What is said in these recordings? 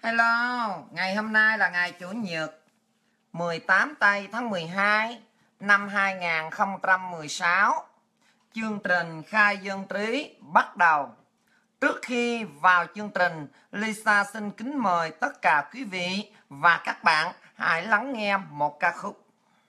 Hello, ngày hôm nay là ngày Chủ nhật 18 tây tháng 12 năm 2016. Chương trình khai dân trí bắt đầu. Trước khi vào chương trình, Lisa xin kính mời tất cả quý vị và các bạn hãy lắng nghe một ca khúc.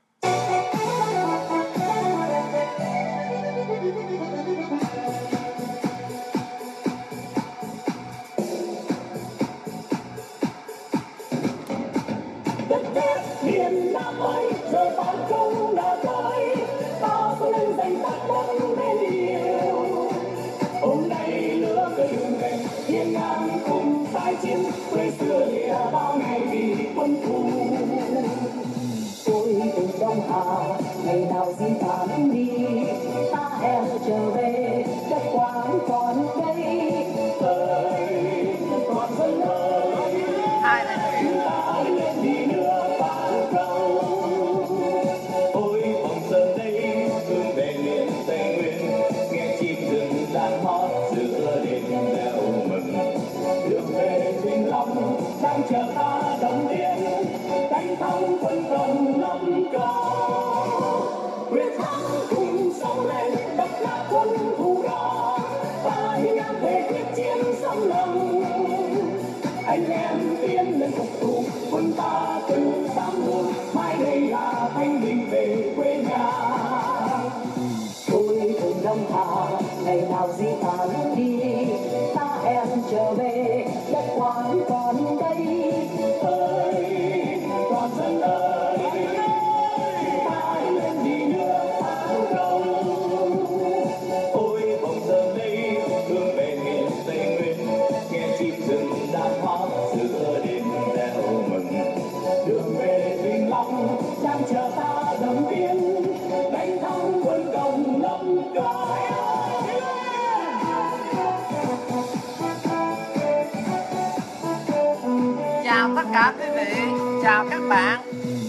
Miền Nam ơi, giờ ta không đã tới, ta có lên danh tác đất mến yêu. Hôm nay lửa cây hương về, hiên ngang cùng tái chiến, quê xưa lìa bao ngày vì quân thù. Tôi từ Đông Hà, ngày nào di tản đi, ta em trở về, đất quán còn đây. Ơi, toàn dân ơi, chúng ta lên đi nữa. Ôi vòng sơn đây hướng về miền Tây Nguyên, nghe chim rừng đàn hót giữa đêm reo mừng. Đường về Vĩnh Long đang chờ ta đồng viên, đánh thắng quân công năm cao. Quyết thắng cùng sông lên đập nát quân thù đỏ, ta hiên về quyết chiến xâm lăng. Anh em tiến lên phục thù quân ta từ tám muôn, mai đây là thanh bình về quê nhà. Tôi từ Đông Hà, ngày nào di tản đi, ta em trở về, đất quán còn đây. Ơi, toàn dân ơi, ta lên đi nữa pháo cầu. Ôi vòng giờ đây hướng về miền Tây Nguyên, nghe chim rừng đàn hót giữa đêm reo mừng. Đường về Vĩnh Long đang chờ ta đồng viên, đánh thắng quân công năm cao. Chào tất cả quý vị, chào các bạn.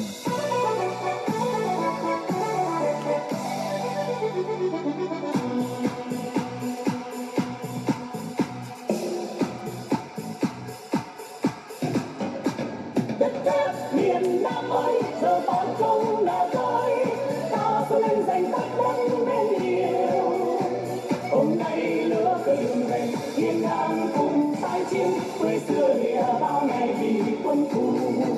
Đất thép miền Nam ơi, giờ ta không đã tới, ta có lên danh tác đất mến yêu. Hôm nay lửa cây hương về, hiên ngang cùng tái chiến, quê xưa lìa bao ngày vì quân thù.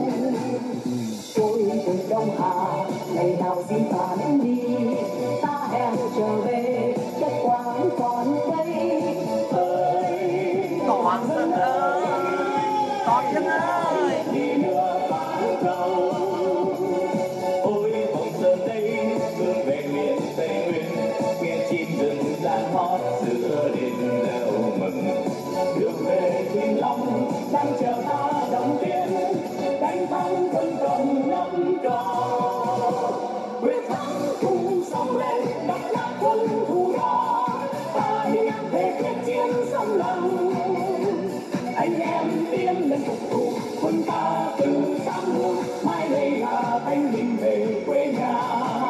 Tôi từ Đông Hà, ngày nào di tản đi, ta em trở về, đất quán còn đây. Ơi, Toàn dân ơi, toàn dân ơi. đi nữa pháo cầu. Ôi vòng sơn đây hướng về miền Tây Nguyên, nghe chim rừng đàn hót giữa đêm reo mừng. Đường về Vĩnh Long đang chờ ta đồng viên, đánh thắng quân công năm cao. Quyết thắng cùng sông lên đập nát quân thù đỏ, ta hiên về quyết chiến xâm lăng. Anh em tiến lên phục thù quân ta từ tám muôn, mai đây là thanh bình về quê nhà.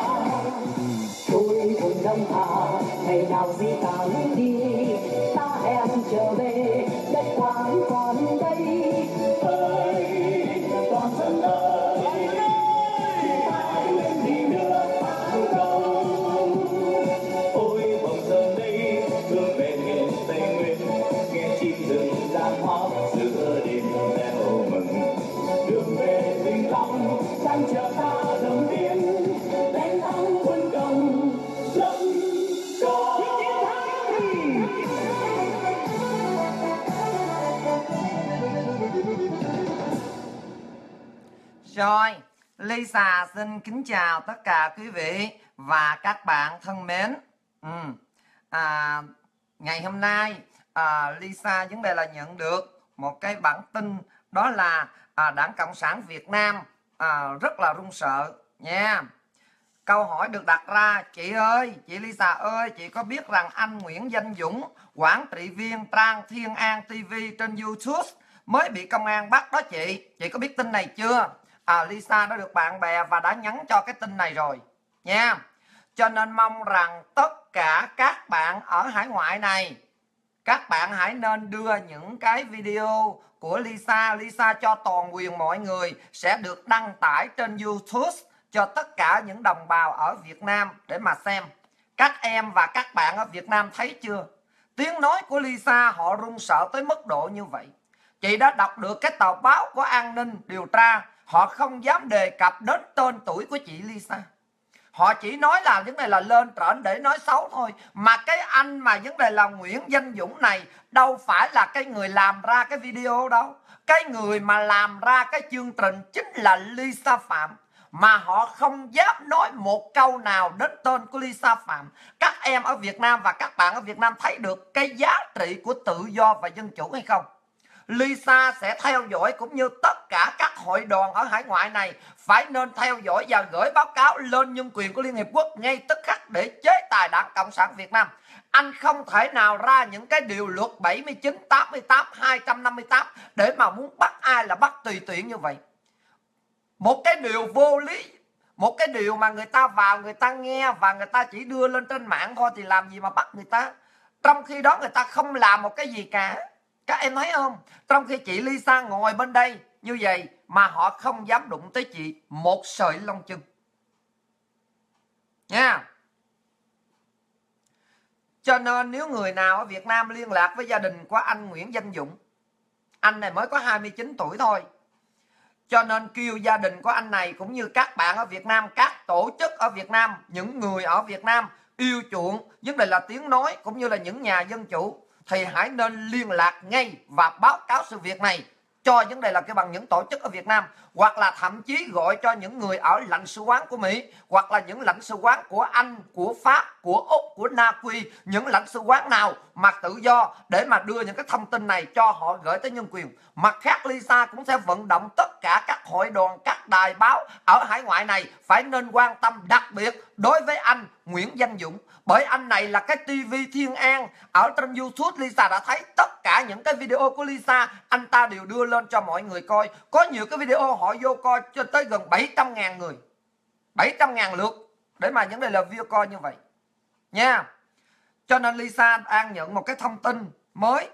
Tôi từ Đông Hà, ngày nào di tản đi, ta em trở về, đất quán còn đây. Ơi, toàn dân ơi, ta lên đi nữa pháo cầu. Ôi vòng giờ đây hướng về miền Tây Nguyên, nghe chim rừng đàn hót giữa đêm reo mừng. Đường về Vĩnh Long đang chờ ta đồng viên, đánh thắng quân công năm cao. Rồi, Lisa xin kính chào tất cả quý vị và các bạn thân mến. Ngày hôm nay Lisa vấn đề là nhận được một cái bản tin, đó là Đảng Cộng sản Việt Nam rất là run sợ nha. Câu hỏi được đặt ra: chị ơi, chị Lisa ơi, chị có biết rằng anh Nguyễn Danh Dũng, quản trị viên trang Thiên An TV trên YouTube mới bị công an bắt đó chị? Chị có biết tin này chưa? Lisa đã được bạn bè và đã nhắn cho cái tin này rồi nha. Cho nên mong rằng tất cả các bạn ở hải ngoại này Các bạn hãy nên đưa những cái video của Lisa cho toàn quyền mọi người, sẽ được đăng tải trên YouTube cho tất cả những đồng bào ở Việt Nam để mà xem. Các em và các bạn ở Việt Nam thấy chưa? Tiếng nói của Lisa họ run sợ tới mức độ như vậy. Chị đã đọc được cái tờ báo của an ninh điều tra, họ không dám đề cập đến tên tuổi của chị Lisa. Họ chỉ nói là vấn đề là lên trển để nói xấu thôi. Mà cái anh mà vấn đề là Nguyễn Danh Dũng này đâu phải là cái người làm ra cái video đâu. Cái người mà làm ra cái chương trình chính là Lisa Phạm. Mà họ không dám nói một câu nào đến tên của Lisa Phạm. Các em ở Việt Nam và các bạn ở Việt Nam thấy được cái giá trị của tự do và dân chủ hay không? Lisa sẽ theo dõi, cũng như tất cả các hội đoàn ở hải ngoại này phải nên theo dõi và gửi báo cáo lên nhân quyền của Liên Hiệp Quốc ngay tức khắc để chế tài Đảng Cộng sản Việt Nam. Anh không thể nào ra những cái điều luật 79, 88, 258 để mà muốn bắt ai là bắt tùy tiện như vậy. Một cái điều vô lý, một cái điều mà người ta vào người ta nghe và người ta chỉ đưa lên trên mạng thôi thì làm gì mà bắt người ta. Trong khi đó người ta không làm một cái gì cả. Các em thấy không? Trong khi chị Lisa ngồi bên đây như vậy mà họ không dám đụng tới chị một sợi lông chân. Nha. Cho nên nếu người nào ở Việt Nam liên lạc với gia đình của anh Nguyễn Danh Dũng, anh này mới có 29 tuổi thôi, cho nên kêu gia đình của anh này cũng như các bạn ở Việt Nam, các tổ chức ở Việt Nam, những người ở Việt Nam yêu chuộng vấn đề là tiếng nói cũng như là những nhà dân chủ thì hãy nên liên lạc ngay và báo cáo sự việc này cho vấn đề là cái bằng những tổ chức ở Việt Nam, hoặc là thậm chí gọi cho những người ở lãnh sự quán của Mỹ, hoặc là những lãnh sự quán của Anh, của Pháp, của Úc, của Na Uy, những lãnh sự quán nào mà tự do để mà đưa những cái thông tin này cho họ gửi tới nhân quyền. Mặt khác, Lisa cũng sẽ vận động tất cả các hội đoàn, các đài báo ở hải ngoại này phải nên quan tâm đặc biệt đối với anh Nguyễn Danh Dũng, bởi anh này là cái TV Thiên An. Ở trên YouTube Lisa đã thấy tất cả những cái video của Lisa, anh ta đều đưa lên cho mọi người coi. Có nhiều cái video họ vô coi cho tới gần 700.000 người, 700.000 lượt để mà những đây là view coi như vậy nha. Cho nên Lisa đang nhận một cái thông tin mới,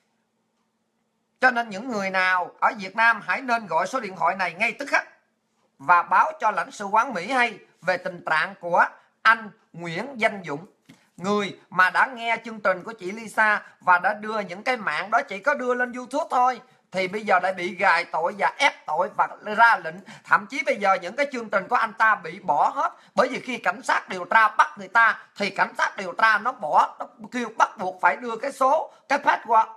cho nên những người nào ở Việt Nam hãy nên gọi số điện thoại này ngay tức khắc và báo cho lãnh sự quán Mỹ hay về tình trạng của anh Nguyễn Danh Dũng, người mà đã nghe chương trình của chị Lisa và đã đưa những cái mạng đó, chị có đưa lên YouTube thôi, thì bây giờ lại bị gài tội và ép tội và ra lệnh. Thậm chí bây giờ những cái chương trình của anh ta bị bỏ hết, bởi vì khi cảnh sát điều tra bắt người ta thì cảnh sát điều tra nó bỏ, nó kêu bắt buộc phải đưa cái số, cái password,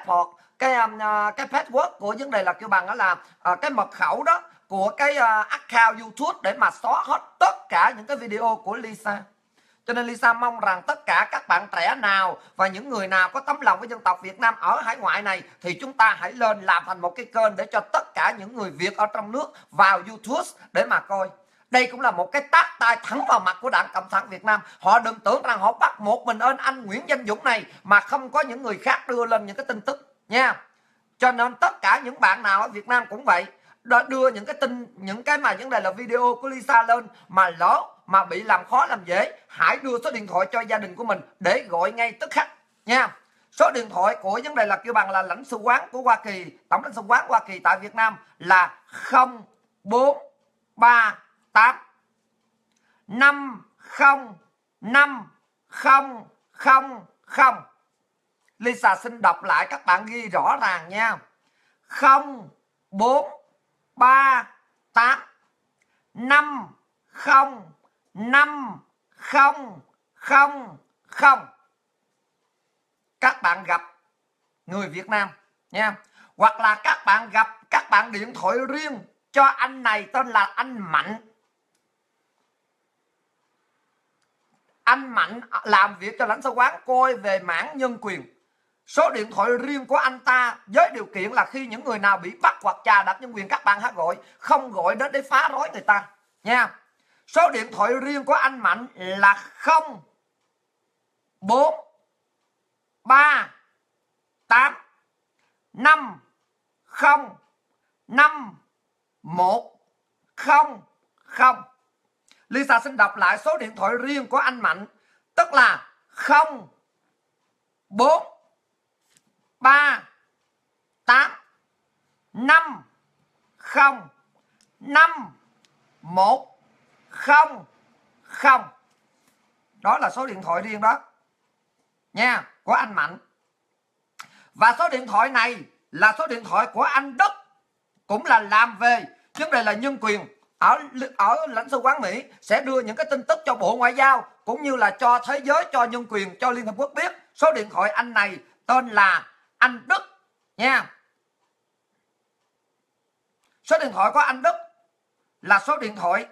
cái password của vấn đề là kêu bằng đó là cái mật khẩu đó của cái account YouTube để mà xóa hết tất cả những cái video của Lisa. Cho nên Lisa mong rằng tất cả các bạn trẻ nào và những người nào có tấm lòng với dân tộc Việt Nam ở hải ngoại này thì chúng ta hãy lên làm thành một cái kênh để cho tất cả những người Việt ở trong nước vào YouTube để mà coi. Đây cũng là một cái tát tay thẳng vào mặt của Đảng Cộng sản Việt Nam. Họ đừng tưởng rằng họ bắt một mình anh Nguyễn Danh Dũng này mà không có những người khác đưa lên những cái tin tức nha. Cho nên tất cả những bạn nào ở Việt Nam cũng vậy, đã đưa những cái tin, những cái mà vấn đề là video của Lisa lên mà lỡ mà bị làm khó làm dễ, hãy đưa số điện thoại cho gia đình của mình để gọi ngay tức khắc nha. Số điện thoại của vấn đề là kêu bằng là lãnh sự quán của Hoa Kỳ, tổng lãnh sự quán Hoa Kỳ tại Việt Nam là 0438 505000. Lisa xin đọc lại, các bạn ghi rõ ràng nha. 0438 505000. Các bạn gặp người Việt Nam nha, hoặc là các bạn gặp, các bạn điện thoại riêng cho anh này tên là anh Mạnh. Anh Mạnh làm việc cho lãnh sự quán coi về mảng nhân quyền. Số điện thoại riêng của anh ta với điều kiện là khi những người nào bị bắt hoặc chà đạp nhân quyền, các bạn hãy gọi, không gọi đến để phá rối người ta nha. Số điện thoại riêng của anh Mạnh là 0438 505100. Lisa xin đọc lại số điện thoại riêng của anh Mạnh, tức là 0438 3 8 5 0 5 1 0 0. Đó là số điện thoại riêng đó nha, của anh Mạnh. Và số điện thoại này là số điện thoại của anh Đức, cũng là làm về vấn đề là nhân quyền ở lãnh sự quán Mỹ, sẽ đưa những cái tin tức cho Bộ Ngoại giao cũng như là cho thế giới, cho nhân quyền, cho Liên Hợp Quốc biết. Số điện thoại anh này tên là anh Đức nha. Số điện thoại của anh Đức là số điện thoại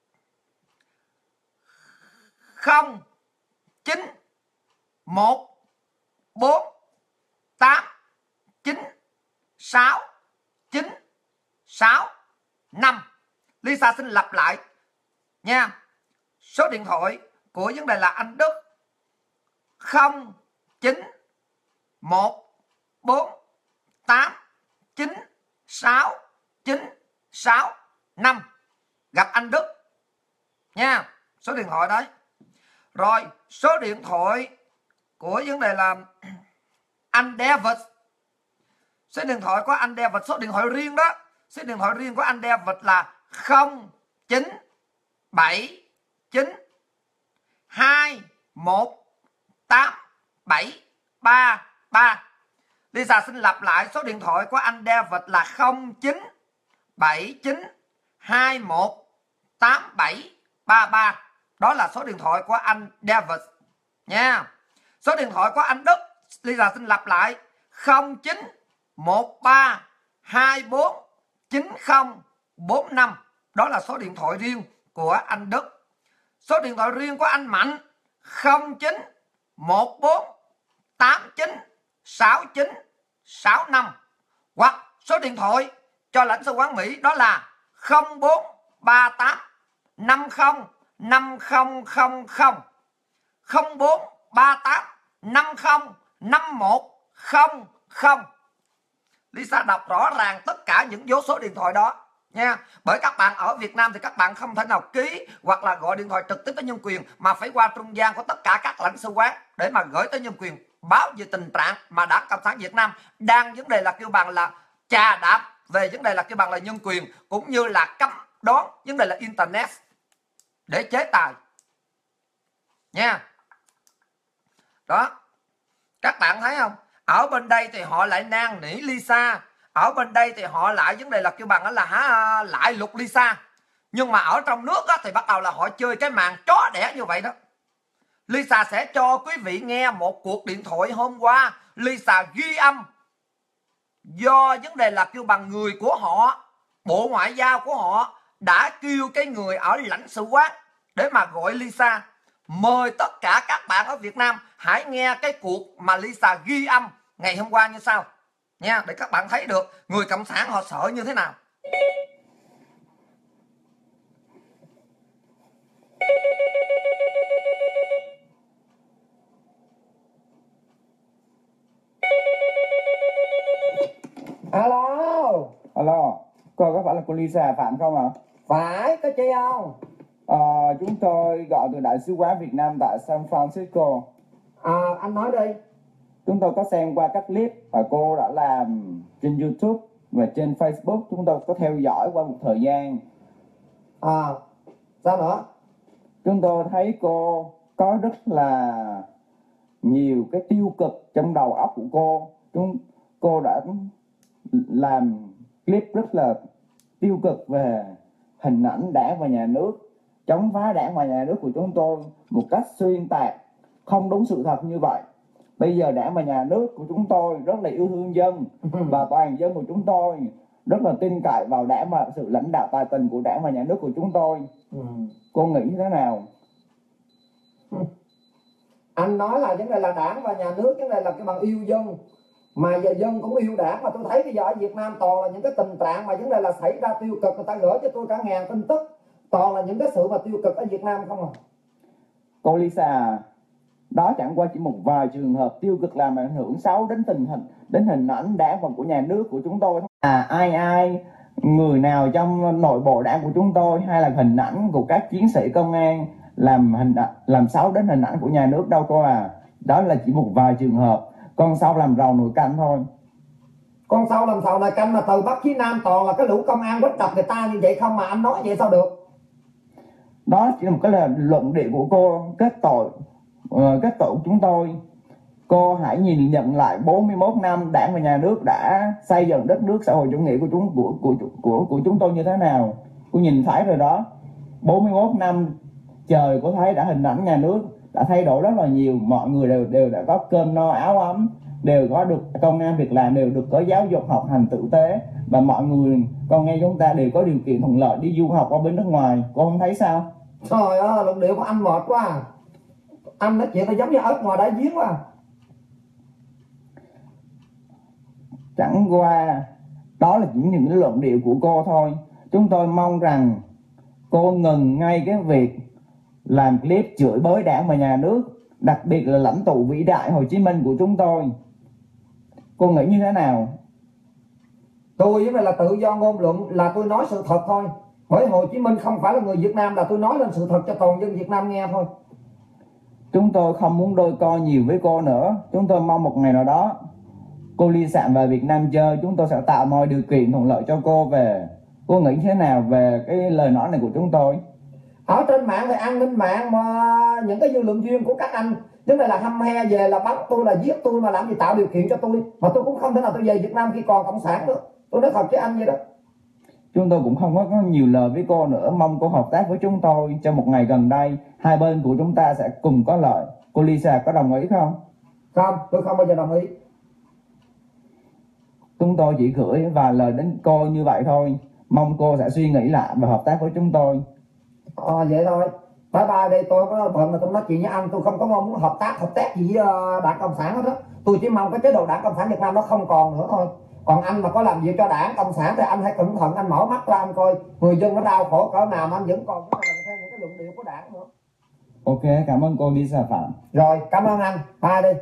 0 9 1 4 8 9 6 9 6 5. Lisa xin lặp lại nha. Số điện thoại của vấn đề là anh Đức 0 9 1 4 8 9 6 9 6 5. Gặp anh Đức nha, số điện thoại đấy. Rồi số điện thoại của vấn đề là anh David. Số điện thoại của anh David, số điện thoại riêng đó. Số điện thoại riêng của anh David là 09 79 21 8733. Lisa xin lặp lại, số điện thoại của anh David là 09 79 21 8733. Đó là số điện thoại của anh David nha. Số điện thoại của anh Đức, Lisa xin lặp lại, 09 13 24 9045. Đó là số điện thoại riêng của anh Đức. Số điện thoại riêng của anh Mạnh 09 14 89 69 65. Hoặc số điện thoại cho lãnh sự quán Mỹ đó là 04 38 50 5000 04 38 50 5100. Lisa đọc rõ ràng tất cả những số điện thoại đó nha. Bởi các bạn ở Việt Nam thì các bạn không thể nào ký hoặc là gọi điện thoại trực tiếp tới nhân quyền, mà phải qua trung gian của tất cả các lãnh sự quán để mà gửi tới nhân quyền báo về tình trạng mà Đảng Cộng sản Việt Nam đang vấn đề là kêu bằng là chà đạp về vấn đề là kêu bằng là nhân quyền, cũng như là cấm đoán vấn đề là internet để chế tài nha. Đó, các bạn thấy không? Ở bên đây thì họ lại năn nỉ Lisa, ở bên đây thì họ lại vấn đề là kêu bằng là lại lục Lisa. Nhưng mà ở trong nước thì bắt đầu là họ chơi cái màn chó đẻ như vậy đó. Lisa sẽ cho quý vị nghe một cuộc điện thoại hôm qua Lisa ghi âm do vấn đề là kêu bằng người của họ, Bộ Ngoại giao của họ đã kêu cái người ở lãnh sự quán để mà gọi Lisa. Mời tất cả các bạn ở Việt Nam hãy nghe cái cuộc mà Lisa ghi âm ngày hôm qua như sau nha, để các bạn thấy được người cộng sản họ sợ như thế nào. Alo. Alo, cô có phải là cô Lisa Phạm không ạ? Phải, có chi không? Chúng tôi gọi từ Đại sứ quán Việt Nam tại San Francisco. Anh nói đi. Chúng tôi có xem qua các clip mà cô đã làm trên YouTube và trên Facebook. Chúng tôi có theo dõi qua một thời gian. Sao nữa? Chúng tôi thấy cô có rất là nhiều cái tiêu cực trong đầu óc của cô. Cô đã làm clip rất là tiêu cực về hình ảnh Đảng và Nhà nước, chống phá Đảng và Nhà nước của chúng tôi một cách xuyên tạc, không đúng sự thật như vậy. Bây giờ Đảng và Nhà nước của chúng tôi rất là yêu thương dân và toàn dân của chúng tôi rất là tin cậy vào Đảng và sự lãnh đạo tài tình của Đảng và Nhà nước của chúng tôi. Cô nghĩ thế nào? Anh nói là vấn đề là Đảng và Nhà nước, vấn đề là cái bằng yêu dân, mà giờ dân cũng yêu Đảng. Mà tôi thấy bây giờ ở Việt Nam toàn là những cái tình trạng mà vấn đề là xảy ra tiêu cực, người ta gửi cho tôi cả ngàn tin tức, toàn là những cái sự mà tiêu cực ở Việt Nam không à. Cô Lisa, đó chẳng qua chỉ một vài trường hợp tiêu cực làm ảnh hưởng xấu đến hình ảnh Đảng và của Nhà nước của chúng tôi. Ai người nào trong nội bộ Đảng của chúng tôi hay là hình ảnh của các chiến sĩ công an làm xấu đến hình ảnh của Nhà nước đâu cô à. Đó là chỉ một vài trường hợp. con sâu làm rầu nồi canh thôi. Con sâu làm sầu nồi canh mà từ Bắc chí Nam toàn là cái lũ công an quýt đập người ta như vậy không mà anh nói vậy sao được? Đó chỉ là một cái là luận điệu của cô kết tội của chúng tôi. Cô hãy nhìn nhận lại 41 năm Đảng và Nhà nước đã xây dựng đất nước xã hội chủ nghĩa của chúng tôi như thế nào. Cô nhìn thấy rồi đó. 41 năm trời, cô thấy đã hình ảnh nhà nước đã thay đổi rất là nhiều. Mọi người đều đã có cơm no áo ấm, đều có được công ăn việc làm, đều được có giáo dục học hành tử tế, và mọi người con nghe chúng ta đều có điều kiện thuận lợi đi du học ở bên nước ngoài. Cô không thấy sao? Trời ơi, luận điệu của anh mệt quá à. Anh nói chuyện nó giống như ớt ngoài đáy giếng quá à. Chẳng qua đó là chỉ những cái luận điệu của cô thôi. Chúng tôi mong rằng cô ngừng ngay cái việc làm clip chửi bới Đảng và Nhà nước, đặc biệt là lãnh tụ vĩ đại Hồ Chí Minh của chúng tôi. Cô nghĩ như thế nào? Tôi với mày là tự do ngôn luận, là tôi nói sự thật thôi. Bởi Hồ Chí Minh không phải là người Việt Nam, là tôi nói lên sự thật cho toàn dân Việt Nam nghe thôi. Chúng tôi không muốn đôi co nhiều với cô nữa. Chúng tôi mong một ngày nào đó cô Lisa về Việt Nam chơi, chúng tôi sẽ tạo mọi điều kiện thuận lợi cho cô về. Cô nghĩ thế nào về cái lời nói này của chúng tôi? Ở trên mạng thì an ninh mạng mà những cái dư luận viên của các anh vấn đề là hăm he về là bắt tôi, là giết tôi, mà làm gì tạo điều kiện cho tôi. Mà tôi cũng không thể nào tôi về Việt Nam khi còn cộng sản nữa. Tôi nói thật với anh vậy đó. Chúng tôi cũng không có nhiều lời với cô nữa. Mong cô hợp tác với chúng tôi trong một ngày gần đây. Hai bên của chúng ta sẽ cùng có lợi. Cô Lisa có đồng ý không? Không, tôi không bao giờ đồng ý. Chúng tôi chỉ gửi vài lời đến cô như vậy thôi. Mong cô sẽ suy nghĩ lại và hợp tác với chúng tôi. Vậy thôi. Bye bye đây, tôi có bận mà tôi nói chuyện với anh. Tôi không có mong muốn hợp tác gì với Đảng Cộng sản hết đó. Tôi chỉ mong cái chế độ Đảng Cộng sản Việt Nam nó không còn nữa thôi. Còn anh mà có làm việc cho Đảng Cộng sản thì anh hãy cẩn thận, anh mở mắt ra anh coi người dân nó đau khổ cỡ nào mà anh vẫn còn có làm thêm những cái luận điệu của Đảng nữa. Ok, cảm ơn cô Lisa Phạm. Rồi, cảm ơn anh. Bye đi.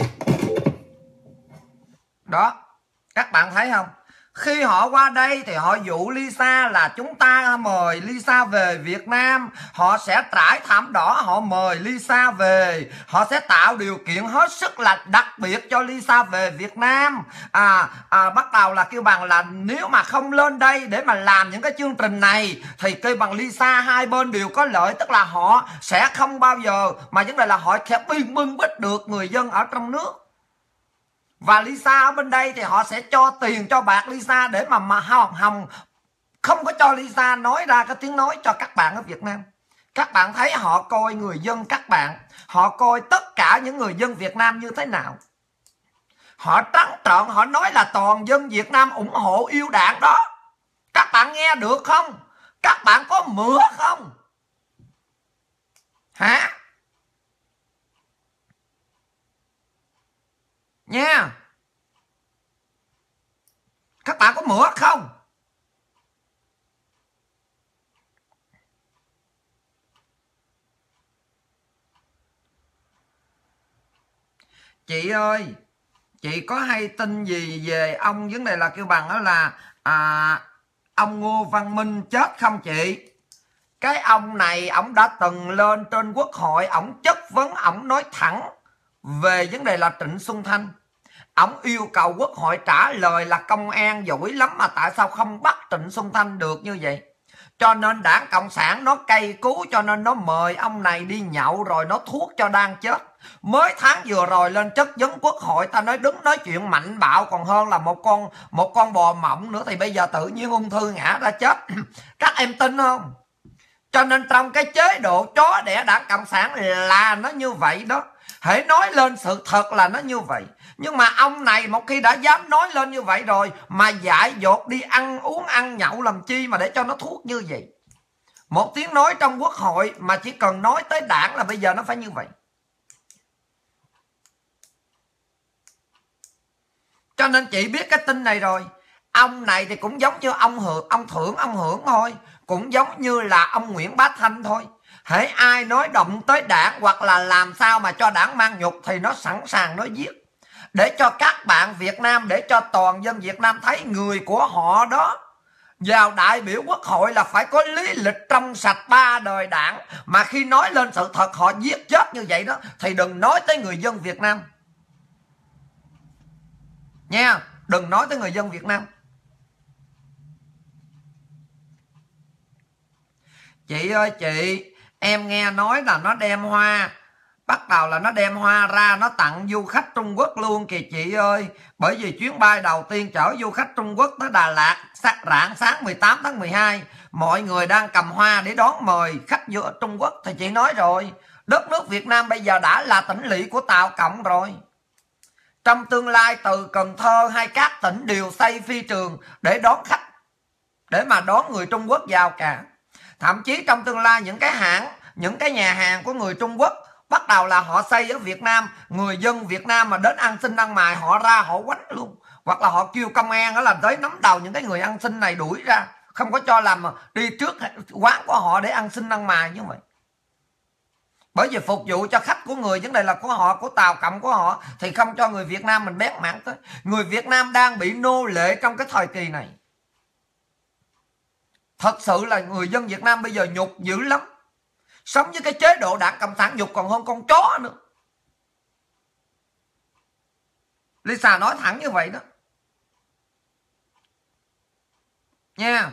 Đó, các bạn thấy không? Khi họ qua đây thì họ dụ Lisa là chúng ta mời Lisa về Việt Nam. Họ sẽ trải thảm đỏ, họ mời Lisa về. Họ sẽ tạo điều kiện hết sức là đặc biệt cho Lisa về Việt Nam. Bắt đầu là kêu bằng là nếu mà không lên đây để mà làm những cái chương trình này thì kêu bằng Lisa hai bên đều có lợi. Tức là họ sẽ không bao giờ, mà vấn đề là họ sẽ bưng bít được người dân ở trong nước. Và Lisa ở bên đây thì họ sẽ cho tiền cho bạc Lisa để mà hòng không có cho Lisa nói ra cái tiếng nói cho các bạn ở Việt Nam. Các bạn thấy họ coi người dân các bạn, họ coi tất cả những người dân Việt Nam như thế nào. Họ trắng trợn, họ nói là toàn dân Việt Nam ủng hộ yêu Đảng đó. Các bạn nghe được không? Các bạn có mửa không? Hả? Nha. Các bạn có mửa không? Chị ơi, chị có hay tin gì về ông vấn đề là kêu bằng đó là ông Ngô Văn Minh chết không chị? Cái ông này ông đã từng lên trên Quốc hội, ông chất vấn, ông nói thẳng về vấn đề là Trịnh Xuân Thanh. Ông yêu cầu Quốc hội trả lời là công an giỏi lắm mà tại sao không bắt Trịnh Xuân Thanh được như vậy. Cho nên Đảng Cộng sản nó cay cú, cho nên nó mời ông này đi nhậu rồi nó thuốc cho đang chết. Mới tháng vừa rồi lên chất vấn Quốc hội, ta nói đứng nói chuyện mạnh bạo còn hơn là một con bò mộng nữa, thì bây giờ tự nhiên ung thư ngã ra chết. Các em tin không? Cho nên trong cái chế độ chó đẻ Đảng Cộng sản là nó như vậy đó. Hãy nói lên sự thật là nó như vậy. Nhưng mà ông này một khi đã dám nói lên như vậy rồi mà dại dột đi ăn uống ăn nhậu làm chi mà để cho nó thuốc như vậy. Một tiếng nói trong Quốc hội mà chỉ cần nói tới Đảng là bây giờ nó phải như vậy. Cho nên chị biết cái tin này rồi. Ông này thì cũng giống như ông Hưởng thôi. Cũng giống như là ông Nguyễn Bá Thanh thôi. Hễ ai nói động tới Đảng hoặc là làm sao mà cho Đảng mang nhục thì nó sẵn sàng nó giết. Để cho các bạn Việt Nam, để cho toàn dân Việt Nam thấy người của họ đó vào đại biểu Quốc hội là phải có lý lịch trong sạch 3 đời Đảng. Mà khi nói lên sự thật họ giết chết như vậy đó thì đừng nói tới người dân Việt Nam. nha, đừng nói tới người dân Việt Nam. Chị ơi chị, em nghe nói là nó đem hoa, bắt đầu là nó đem hoa ra nó tặng du khách Trung Quốc luôn kìa chị ơi. Bởi vì chuyến bay đầu tiên chở du khách Trung Quốc tới Đà Lạt rạng sáng 18 tháng 12, mọi người đang cầm hoa để đón mời khách du Trung Quốc. Thì chị nói rồi, đất nước Việt Nam bây giờ đã là tỉnh lỵ của Tàu Cộng rồi. Trong tương lai từ Cần Thơ hay các tỉnh đều xây phi trường để đón khách, để mà đón người Trung Quốc vào cả. Thậm chí trong tương lai những cái hãng, những cái nhà hàng của người Trung Quốc bắt đầu là họ xây ở Việt Nam, người dân Việt Nam mà đến ăn xin ăn mày họ ra họ quánh luôn, hoặc là họ kêu công an đó là tới nắm đầu những cái người ăn xin này đuổi ra, không có cho làm đi trước quán của họ để ăn xin ăn mày như vậy. Bởi vì phục vụ cho khách của người, vấn đề là của họ, của Tàu Cộng của họ, thì không cho người Việt Nam mình bén mảng tới. Người Việt Nam đang bị nô lệ trong cái thời kỳ này. Thật sự là người dân Việt Nam bây giờ nhục dữ lắm. Sống với cái chế độ Đảng Cộng sản nhục còn hơn con chó nữa. Lisa nói thẳng như vậy đó nha.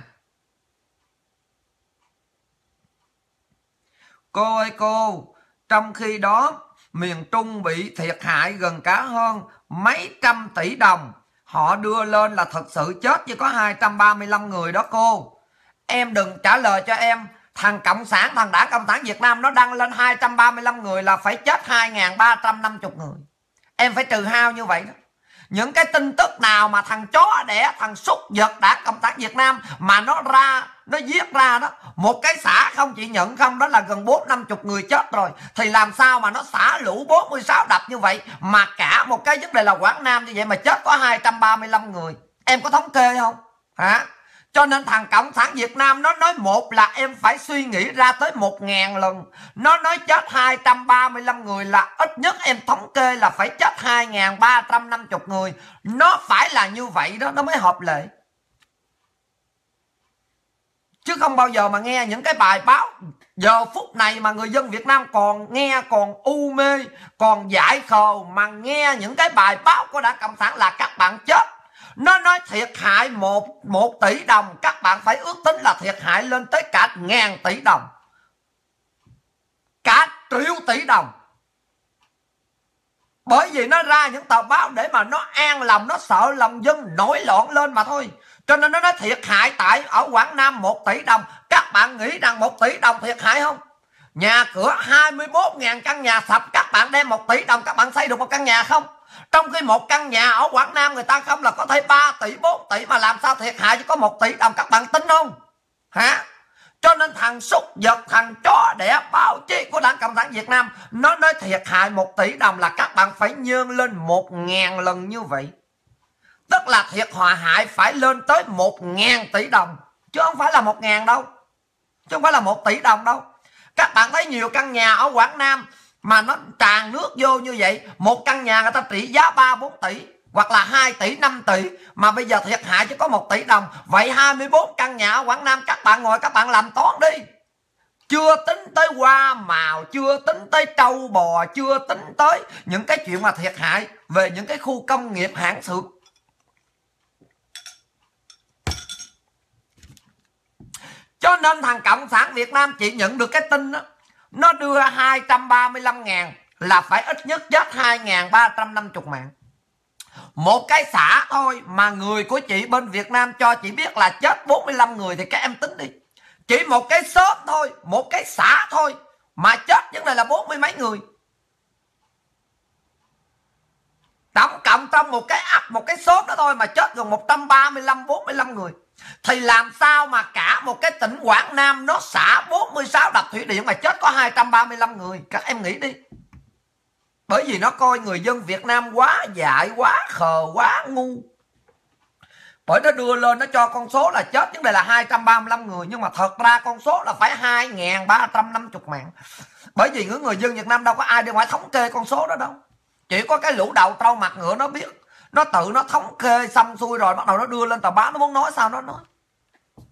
Cô ơi cô, trong khi đó miền Trung bị thiệt hại gần cả hơn mấy trăm tỷ đồng, họ đưa lên là thật sự chết chỉ có 235 người đó cô. Em đừng trả lời cho em thằng Cộng sản, thằng Đảng Cộng sản Việt Nam nó đăng lên 235 người là phải chết 2.350 người. Em phải trừ hao như vậy đó. Những cái tin tức nào mà thằng chó đẻ, thằng súc vật Đảng Cộng sản Việt Nam mà nó ra, nó viết ra đó, một cái xã không chỉ nhận không, đó là gần 40-50 người chết rồi. Thì làm sao mà nó xả lũ 46 đập như vậy, mà cả một cái vấn đề là Quảng Nam như vậy mà chết có 235 người. Em có thống kê không? Hả? Cho nên thằng Cộng sản Việt Nam nó nói một là em phải suy nghĩ ra tới 1.000 lần. Nó nói chết 235 người là ít nhất em thống kê là phải chết 2.350 người. Nó phải là như vậy đó, nó mới hợp lệ. Chứ không bao giờ mà nghe những cái bài báo giờ phút này mà người dân Việt Nam còn nghe, còn u mê, còn dại khờ mà nghe những cái bài báo của Đảng Cộng sản là các bạn chết. Nó nói thiệt hại 1 tỷ đồng, các bạn phải ước tính là thiệt hại lên tới cả 1.000 tỷ đồng, cả 1 triệu tỷ đồng. Bởi vì nó ra những tờ báo để mà nó an lòng, nó sợ lòng dân nổi loạn lên mà thôi. Cho nên nó nói thiệt hại tại ở Quảng Nam 1 tỷ đồng. Các bạn nghĩ rằng 1 tỷ đồng thiệt hại không? Nhà cửa 21.000 căn nhà sập, các bạn đem 1 tỷ đồng các bạn xây được một căn nhà không? Trong khi một căn nhà ở Quảng Nam người ta không là có thể 3 tỷ, 4 tỷ mà làm sao thiệt hại chỉ có 1 tỷ đồng, các bạn tính không? Hả? Cho nên thằng súc vật, thằng chó đẻ báo chí của Đảng Cộng sản Việt Nam nó nói thiệt hại 1 tỷ đồng là các bạn phải nhân lên 1.000 lần như vậy. Tức là thiệt hại phải lên tới 1.000 tỷ đồng, chứ không phải là 1.000 đâu, chứ không phải là 1 tỷ đồng đâu. Các bạn thấy nhiều căn nhà ở Quảng Nam mà nó tràn nước vô như vậy, một căn nhà người ta trị giá 3-4 tỷ hoặc là 2 tỷ, 5 tỷ mà bây giờ thiệt hại chỉ có 1 tỷ đồng. Vậy 24 căn nhà ở Quảng Nam các bạn ngồi các bạn làm toán đi. Chưa tính tới hoa màu, chưa tính tới trâu bò, chưa tính tới những cái chuyện mà thiệt hại về những cái khu công nghiệp hãng xưởng. Cho nên thằng Cộng sản Việt Nam chỉ nhận được cái tin đó, nó đưa 235.000 là phải ít nhất chết 2.350 mạng. Một cái xã thôi mà người của chị bên Việt Nam cho chị biết là chết 45 người thì các em tính đi. Chỉ một cái xóm thôi, một cái xã thôi mà chết vấn đề là 40 mấy người. Tổng cộng trong một cái ấp, một cái xóm đó thôi mà chết gần 135-45 người. Thì làm sao mà cả một cái tỉnh Quảng Nam nó xả 46 đập thủy điện mà chết có 235 người. Các em nghĩ đi. Bởi vì nó coi người dân Việt Nam quá dại, quá khờ, quá ngu. Bởi nó đưa lên nó cho con số là chết vấn đề là 235 người. Nhưng mà thật ra con số là phải 2.350 mạng. Bởi vì những người dân Việt Nam đâu có ai đi ngoài thống kê con số đó đâu. Chỉ có cái lũ đầu trâu mặt ngựa nó biết. Nó tự nó thống kê xong xuôi rồi bắt đầu nó đưa lên tờ báo, nó muốn nói sao nó nói.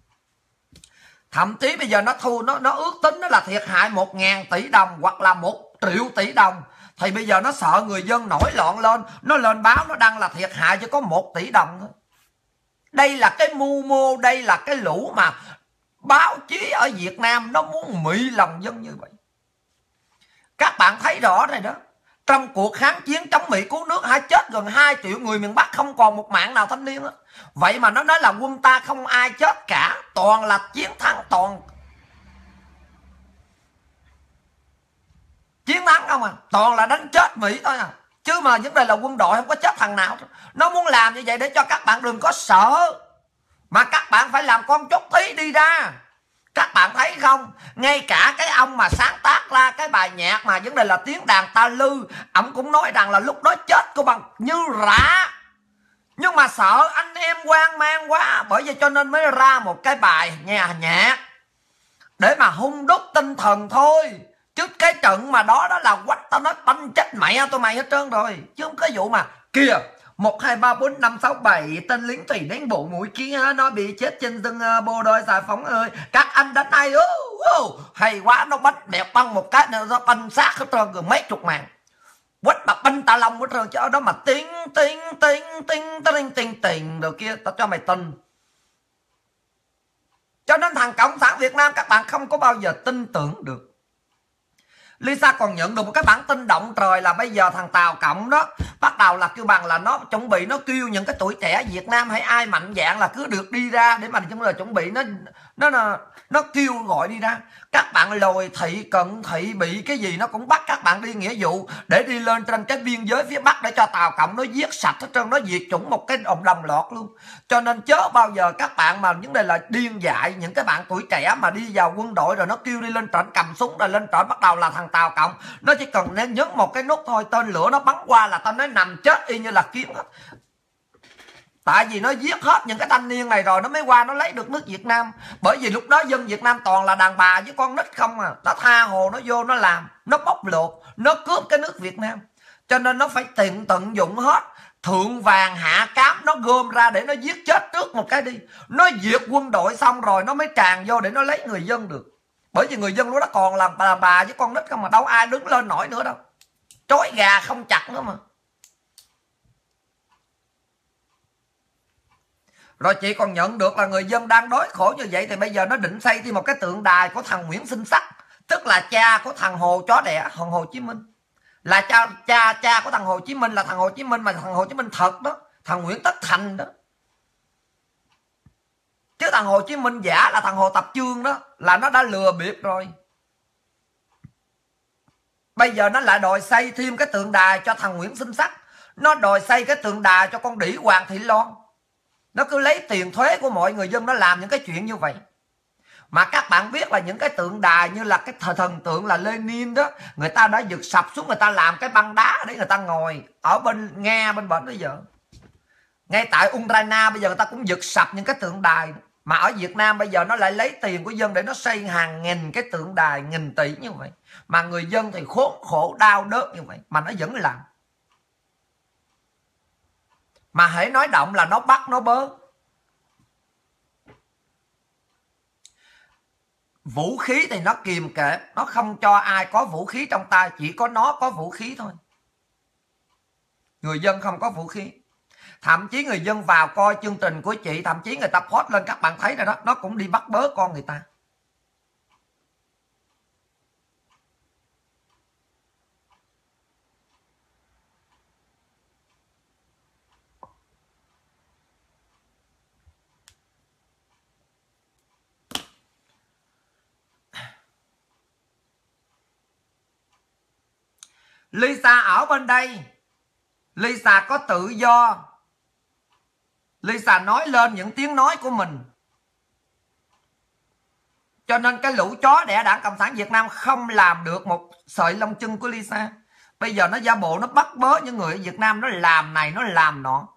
Thậm chí bây giờ nó ước tính nó là thiệt hại 1.000 tỷ đồng hoặc là triệu tỷ đồng. Thì bây giờ nó sợ người dân nổi loạn lên, nó lên báo nó đăng là thiệt hại chỉ có 1 tỷ đồng thôi. Đây là cái mưu mô, đây là cái lũ mà báo chí ở Việt Nam nó muốn mị lòng dân như vậy. Các bạn thấy rõ rồi đó. Trong cuộc kháng chiến chống Mỹ cứu nước chết gần 2 triệu người miền Bắc, không còn một mạng nào thanh niên đó. Vậy mà nó nói là quân ta không ai chết cả, toàn là chiến thắng, toàn chiến thắng không à, toàn là đánh chết Mỹ thôi à. Chứ mà vấn đề là quân đội không có chết thằng nào. Nó muốn làm như vậy để cho các bạn đừng có sợ, mà các bạn phải làm con chốt tí đi ra. Các bạn thấy không, ngay cả cái ông mà sáng tác ra cái bài nhạc mà vấn đề là tiếng đàn ta lư, ông cũng nói rằng là lúc đó chết của bằng như rã. Nhưng mà sợ anh em hoang mang quá, bởi vậy cho nên mới ra một cái bài nhạc để mà hung đúc tinh thần thôi. Chứ cái trận mà đó là quách, tao nói banh chết mẹ tôi mày hết trơn rồi. Chứ không có vụ mà kìa 1, 2, 3, 4, 5, 6, 7 tên lính thủy đánh bộ mũi kia nó bị chết trên rừng bộ đội giải phóng ơi. Các anh đánh hay hay quá, nó bắt đẹp băng một cái nó banh xác hết trơn rồi mấy chục ngàn. Quách mà banh tạ long hết trơn, chứ ở đó mà tiếng rồi kia tao cho mày tin. Cho nên thằng Cộng sản Việt Nam các bạn không có bao giờ tin tưởng được. Lisa còn nhận được một cái bản tin động trời là bây giờ thằng Tàu Cộng đó bắt đầu là kêu bằng là nó chuẩn bị, nó kêu những cái tuổi trẻ Việt Nam hay ai mạnh dạn là cứ được đi ra để mà chuẩn bị nó kêu gọi đi ra. Các bạn lồi thị cận thị bị cái gì nó cũng bắt các bạn đi nghĩa vụ để đi lên trên cái biên giới phía Bắc để cho Tàu Cộng nó giết sạch hết trơn, nó diệt chủng một cái đồng loạt luôn. Cho nên chớ bao giờ các bạn mà vấn đề là điên dại những cái bạn tuổi trẻ mà đi vào quân đội rồi nó kêu đi lên trển cầm súng rồi lên trển bắt đầu là thằng Tàu Cộng nó chỉ cần nên nhấn một cái nút thôi, tên lửa nó bắn qua là tao nói nằm chết y như là kiếm hết. Tại vì nó giết hết những cái thanh niên này rồi nó mới qua nó lấy được nước Việt Nam. Bởi vì lúc đó dân Việt Nam toàn là đàn bà với con nít không à. Nó tha hồ nó vô nó làm, nó bóc lột, nó cướp cái nước Việt Nam. Cho nên nó phải tận dụng hết thượng vàng hạ cám, nó gom ra để nó giết chết trước một cái đi. Nó diệt quân đội xong rồi nó mới tràn vô để nó lấy người dân được. Bởi vì người dân lúc đó còn là bà với con nít không mà đâu ai đứng lên nổi nữa đâu. Trói gà không chặt nữa mà. Rồi chị còn nhận được là người dân đang đói khổ như vậy thì bây giờ nó định xây thêm một cái tượng đài của thằng Nguyễn Sinh Sắc, tức là cha của thằng Hồ chó đẻ, thằng Hồ Chí Minh. Là cha của thằng Hồ Chí Minh là thằng Hồ Chí Minh mà thằng Hồ Chí Minh thật đó, thằng Nguyễn Tất Thành đó. Chứ thằng Hồ Chí Minh giả là thằng Hồ Tập Chương đó, là nó đã lừa bịp rồi. Bây giờ nó lại đòi xây thêm cái tượng đài cho thằng Nguyễn Sinh Sắc. Nó đòi xây cái tượng đài cho con đĩ Hoàng Thị Loan. Nó cứ lấy tiền thuế của mọi người dân nó làm những cái chuyện như vậy. Mà các bạn biết là những cái tượng đài như là cái thần tượng là Lenin đó, người ta đã giật sập xuống, người ta làm cái băng đá để người ta ngồi. Ở bên Nga bên bển bây giờ, ngay tại Ukraine bây giờ người ta cũng giật sập những cái tượng đài. Mà ở Việt Nam bây giờ nó lại lấy tiền của dân để nó xây hàng nghìn cái tượng đài, nghìn tỷ như vậy. Mà người dân thì khốn khổ đau đớn như vậy mà nó vẫn làm. Mà hễ nói động là nó bắt nó bớ. Vũ khí thì nó kìm kẹp, nó không cho ai có vũ khí trong tay, chỉ có nó có vũ khí thôi. Người dân không có vũ khí. Thậm chí người dân vào coi chương trình của chị, thậm chí người ta post lên các bạn thấy rồi đó, nó cũng đi bắt bớ con người ta. Lisa ở bên đây, Lisa có tự do, Lisa nói lên những tiếng nói của mình. Cho nên cái lũ chó đẻ Đảng Cộng sản Việt Nam không làm được một sợi lông chân của Lisa. Bây giờ nó giả bộ nó bắt bớ những người ở Việt Nam, nó làm này nó làm nọ.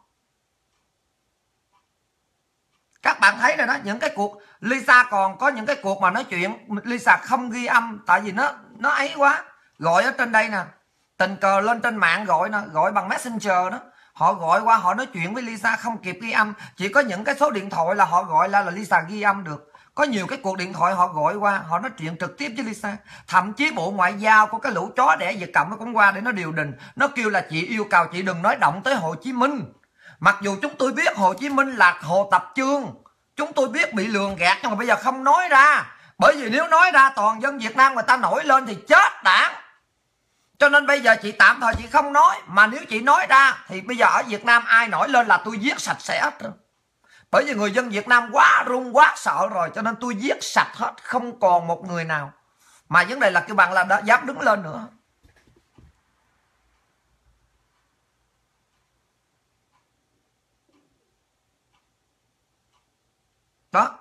Các bạn thấy rồi đó, những cái cuộc Lisa còn có những cái cuộc mà nói chuyện Lisa không ghi âm, tại vì nó ấy quá. Gọi ở trên đây nè, tình cờ lên trên mạng gọi nè, gọi bằng Messenger đó. Họ gọi qua họ nói chuyện với Lisa không kịp ghi âm. Chỉ có những cái số điện thoại là họ gọi là Lisa ghi âm được. Có nhiều cái cuộc điện thoại họ gọi qua, họ nói chuyện trực tiếp với Lisa. Thậm chí Bộ Ngoại giao của cái lũ chó đẻ Việt Cộng nó cũng qua để nó điều đình. Nó kêu là chị yêu cầu chị đừng nói động tới Hồ Chí Minh. Mặc dù chúng tôi biết Hồ Chí Minh là Hồ Tập Chương, chúng tôi biết bị lường gạt, nhưng mà bây giờ không nói ra. Bởi vì nếu nói ra toàn dân Việt Nam người ta nổi lên thì chết đảng. Cho nên bây giờ chị tạm thời chị không nói. Mà nếu chị nói ra thì bây giờ ở Việt Nam ai nổi lên là tôi giết sạch sẽ hết. Bởi vì người dân Việt Nam quá run quá sợ rồi, cho nên tôi giết sạch hết, không còn một người nào mà vấn đề là kêu bằng là đã dám đứng lên nữa. Đó.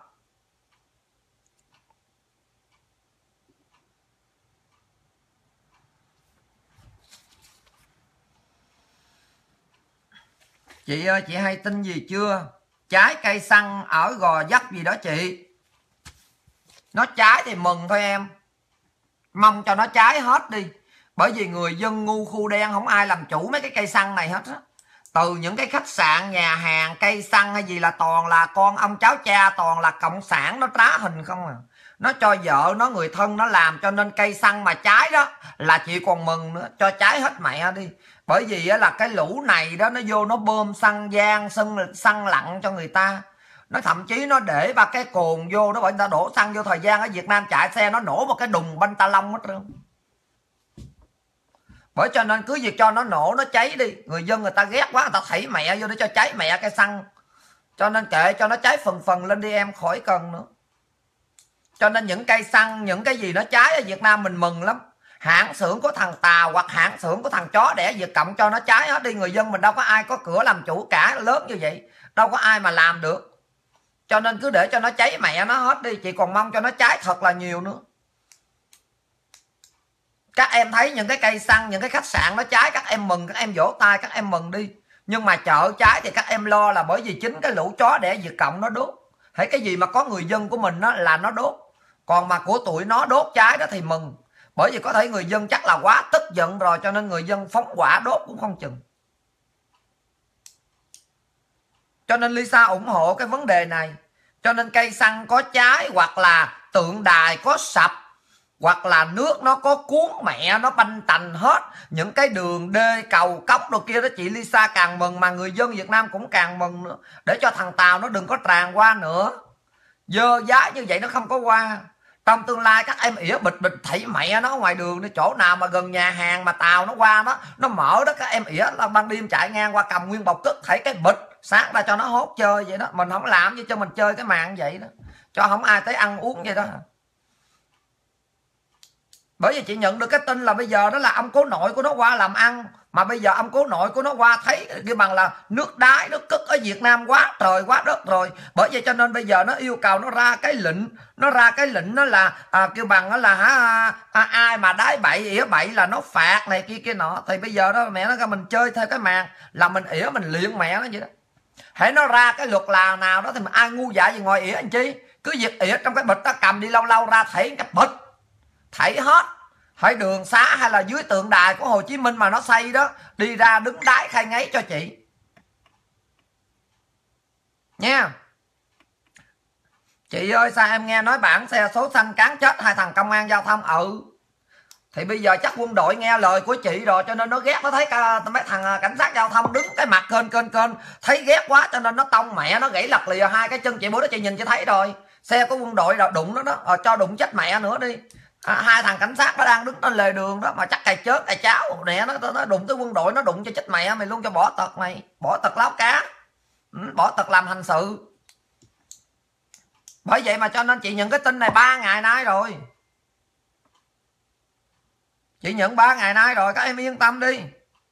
Chị ơi, chị hay tin gì chưa? Trái cây xăng ở Gò Vấp gì đó chị. Nó trái thì mừng thôi em. Mong cho nó trái hết đi. Bởi vì người dân ngu khu đen không ai làm chủ mấy cái cây xăng này hết á. Từ những cái khách sạn, nhà hàng, cây xăng hay gì là toàn là con ông cháu cha, toàn là cộng sản nó trá hình không à. Nó cho vợ nó, người thân nó làm, cho nên cây xăng mà trái đó là chị còn mừng nữa, cho trái hết mẹ đi. Bởi vì là cái lũ này đó nó vô nó bơm xăng gian, xăng lặn cho người ta. Nó thậm chí nó để ba cái cồn vô đó, bởi người ta đổ xăng vô. Thời gian ở Việt Nam chạy xe nó nổ một cái đùng banh ta lông hết trơn. Bởi cho nên cứ việc cho nó nổ, nó cháy đi. Người dân người ta ghét quá, người ta thảy mẹ vô để cho cháy mẹ cái xăng. Cho nên kệ cho nó cháy phần phần lên đi em, khỏi cần nữa. Cho nên những cây xăng, những cái gì nó cháy ở Việt Nam mình mừng lắm. Hãng xưởng của thằng Tàu hoặc hãng xưởng của thằng chó đẻ Việt Cộng cho nó cháy hết đi. Người dân mình đâu có ai có cửa làm chủ cả lớn như vậy, đâu có ai mà làm được. Cho nên cứ để cho nó cháy mẹ nó hết đi. Chị còn mong cho nó cháy thật là nhiều nữa. Các em thấy những cái cây xăng, những cái khách sạn nó cháy, các em mừng, các em vỗ tay, các em mừng đi. Nhưng mà chợ cháy thì các em lo là bởi vì chính cái lũ chó đẻ Việt Cộng nó đốt. Thấy cái gì mà có người dân của mình đó là nó đốt. Còn mà của tụi nó đốt cháy đó thì mừng. Bởi vì có thể người dân chắc là quá tức giận rồi, cho nên người dân phóng hỏa đốt cũng không chừng. Cho nên Lisa ủng hộ cái vấn đề này. Cho nên cây xăng có cháy, hoặc là tượng đài có sập, hoặc là nước nó có cuốn mẹ nó banh tành hết, những cái đường đê cầu cống đồ kia đó, chị Lisa càng mừng, mà người dân Việt Nam cũng càng mừng nữa. Để cho thằng Tàu nó đừng có tràn qua nữa. Dơ giá như vậy nó không có qua. Trong tương lai các em ỉa bịch bịch thảy mẹ nó ngoài đường đi. Chỗ nào mà gần nhà hàng mà Tàu nó qua đó, nó mở đó, các em ỉa là ban đêm chạy ngang qua cầm nguyên bọc cất thảy cái bịch, sáng ra cho nó hốt chơi vậy đó. Mình không làm chứ cho mình chơi cái màn vậy đó, cho không ai tới ăn uống vậy đó. Bởi vì chị nhận được cái tin là bây giờ đó là ông cố nội của nó qua làm ăn. Mà bây giờ ông cố nội của nó qua thấy cái bằng là nước đái, nước cất ở Việt Nam quá trời quá đất rồi. Bởi vậy cho nên bây giờ nó yêu cầu nó ra cái lệnh. Nó ra cái lệnh đó là kêu bằng đó là ai mà đái bậy, ỉa bậy là nó phạt này kia kia nọ. Thì bây giờ đó mẹ nó ra mình chơi theo cái màn là mình ỉa mình luyện mẹ nó vậy đó. Hãy nó ra cái luật là nào đó thì mà ai ngu dại gì ngồi ỉa anh chi. Cứ việc ỉa trong cái bịch đó, cầm đi lâu lâu ra thảy cái bịch, thảy hết. Hãy đường xá hay là dưới tượng đài của Hồ Chí Minh mà nó xây đó, đi ra đứng đái khai ngáy cho chị nha. Chị ơi sao em nghe nói bản xe số xanh cán chết 2 thằng công an giao thông? Thì bây giờ chắc quân đội nghe lời của chị rồi, cho nên nó ghét, nó thấy mấy thằng cảnh sát giao thông đứng cái mặt kênh thấy ghét quá, cho nên nó tông mẹ nó gãy lật lìa 2 cái chân. Chị bữa đó chị nhìn chị thấy rồi, xe của quân đội đụng nó đó, cho đụng chết mẹ nữa đi. 2 thằng cảnh sát nó đang đứng trên lề đường đó mà chắc cày chớt cày cháo nè, nó đụng tới quân đội, nó đụng cho chết mẹ mày luôn, cho bỏ tật mày, bỏ tật láo cá, bỏ tật làm hành sự. Bởi vậy mà cho nên chị nhận cái tin này 3 ngày nay rồi, chị nhận 3 ngày nay rồi, các em yên tâm đi.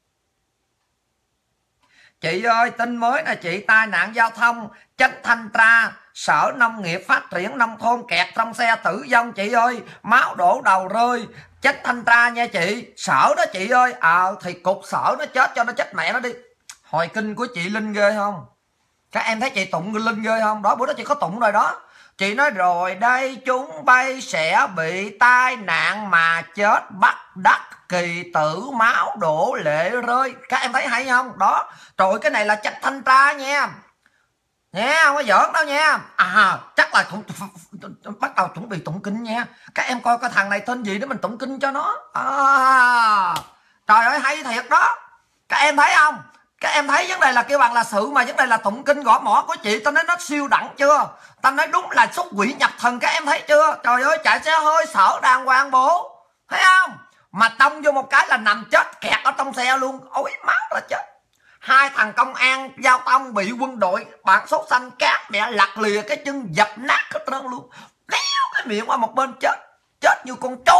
Chị ơi tin mới nè chị, tai nạn giao thông, chánh thanh tra Sở Nông nghiệp Phát triển Nông thôn kẹt trong xe tử vong chị ơi, máu đổ đầu rơi. Chánh thanh tra nha chị, sở đó chị ơi. Thì cục sở nó chết cho nó chết mẹ nó đi. Hồi kinh của chị Linh ghê không? Các em thấy chị tụng Linh ghê không? Đó bữa đó chị có tụng rồi đó. Chị nói rồi đây chúng bay sẽ bị tai nạn mà chết bắt đắc kỳ tử, máu đổ lệ rơi. Các em thấy hay không? Đó, trời cái này là chánh thanh tra nha. nha, không có giỡn đâu nha. Chắc là cũng bắt đầu chuẩn bị tụng kinh nha. Các em coi cái thằng này tên gì để mình tụng kinh cho nó. Trời ơi hay thiệt đó. Các em thấy không? Các em thấy vấn đề là kêu bằng là sự mà vấn đề là tụng kinh gõ mỏ của chị, tao nói nó siêu đẳng chưa? Tao nói đúng là xuất quỷ nhập thần, các em thấy chưa? Trời ơi, chạy xe hơi sở đàng hoàng bộ, thấy không? Mà tông vô một cái là nằm chết kẹt ở trong xe luôn. Ôi máu là chết. Hai thằng công an giao thông bị quân đội bản số xanh cát mẹ lặt lìa cái chân, dập nát hết trơn luôn, đéo cái miệng qua một bên, chết như con chó.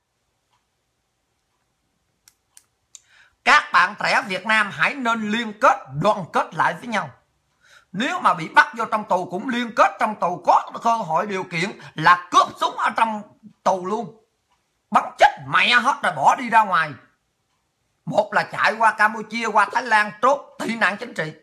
Các bạn trẻ Việt Nam hãy nên liên kết, đoàn kết lại với nhau. Nếu mà bị bắt vô trong tù cũng liên kết trong tù, có cơ hội điều kiện là cướp súng ở trong tù luôn, bắn chết mẹ hết rồi bỏ đi ra ngoài. Một là chạy qua Campuchia, qua Thái Lan trốt tị nạn chính trị.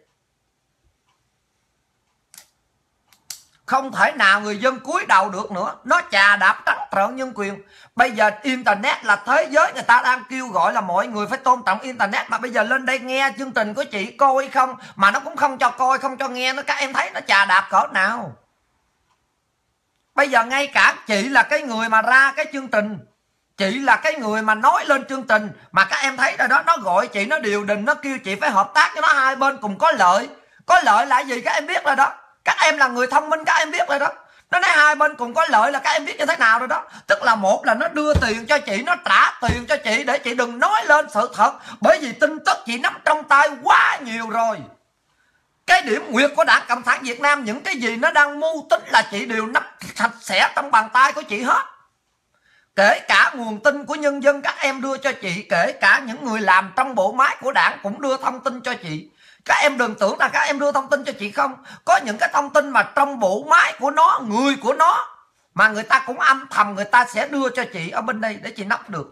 Không thể nào người dân cúi đầu được nữa. Nó chà đạp trắng trợn nhân quyền. Bây giờ Internet là thế giới người ta đang kêu gọi là mọi người phải tôn trọng Internet. Mà bây giờ lên đây nghe chương trình của chị coi không, mà nó cũng không cho coi, không cho nghe. Các em thấy nó chà đạp cỡ nào. Bây giờ ngay cả chị là cái người mà ra cái chương trình, chị là cái người mà nói lên chương trình, mà các em thấy rồi đó, nó gọi chị, nó điều đình, nó kêu chị phải hợp tác cho nó, hai bên cùng có lợi. Có lợi là gì các em biết rồi đó. Các em là người thông minh, các em biết rồi đó. Nó nói hai bên cùng có lợi là các em biết như thế nào rồi đó. Tức là một là nó đưa tiền cho chị, nó trả tiền cho chị để chị đừng nói lên sự thật. Bởi vì tin tức chị nắm trong tay quá nhiều rồi. Cái điểm nguyệt của Đảng Cộng sản Việt Nam, những cái gì nó đang mưu tính là chị đều nắm sạch sẽ trong bàn tay của chị hết. Kể cả nguồn tin của nhân dân các em đưa cho chị, kể cả những người làm trong bộ máy của đảng cũng đưa thông tin cho chị. Các em đừng tưởng là các em đưa thông tin cho chị không. Có những cái thông tin mà trong bộ máy của nó, người của nó, mà người ta cũng âm thầm người ta sẽ đưa cho chị ở bên đây để chị nắm được.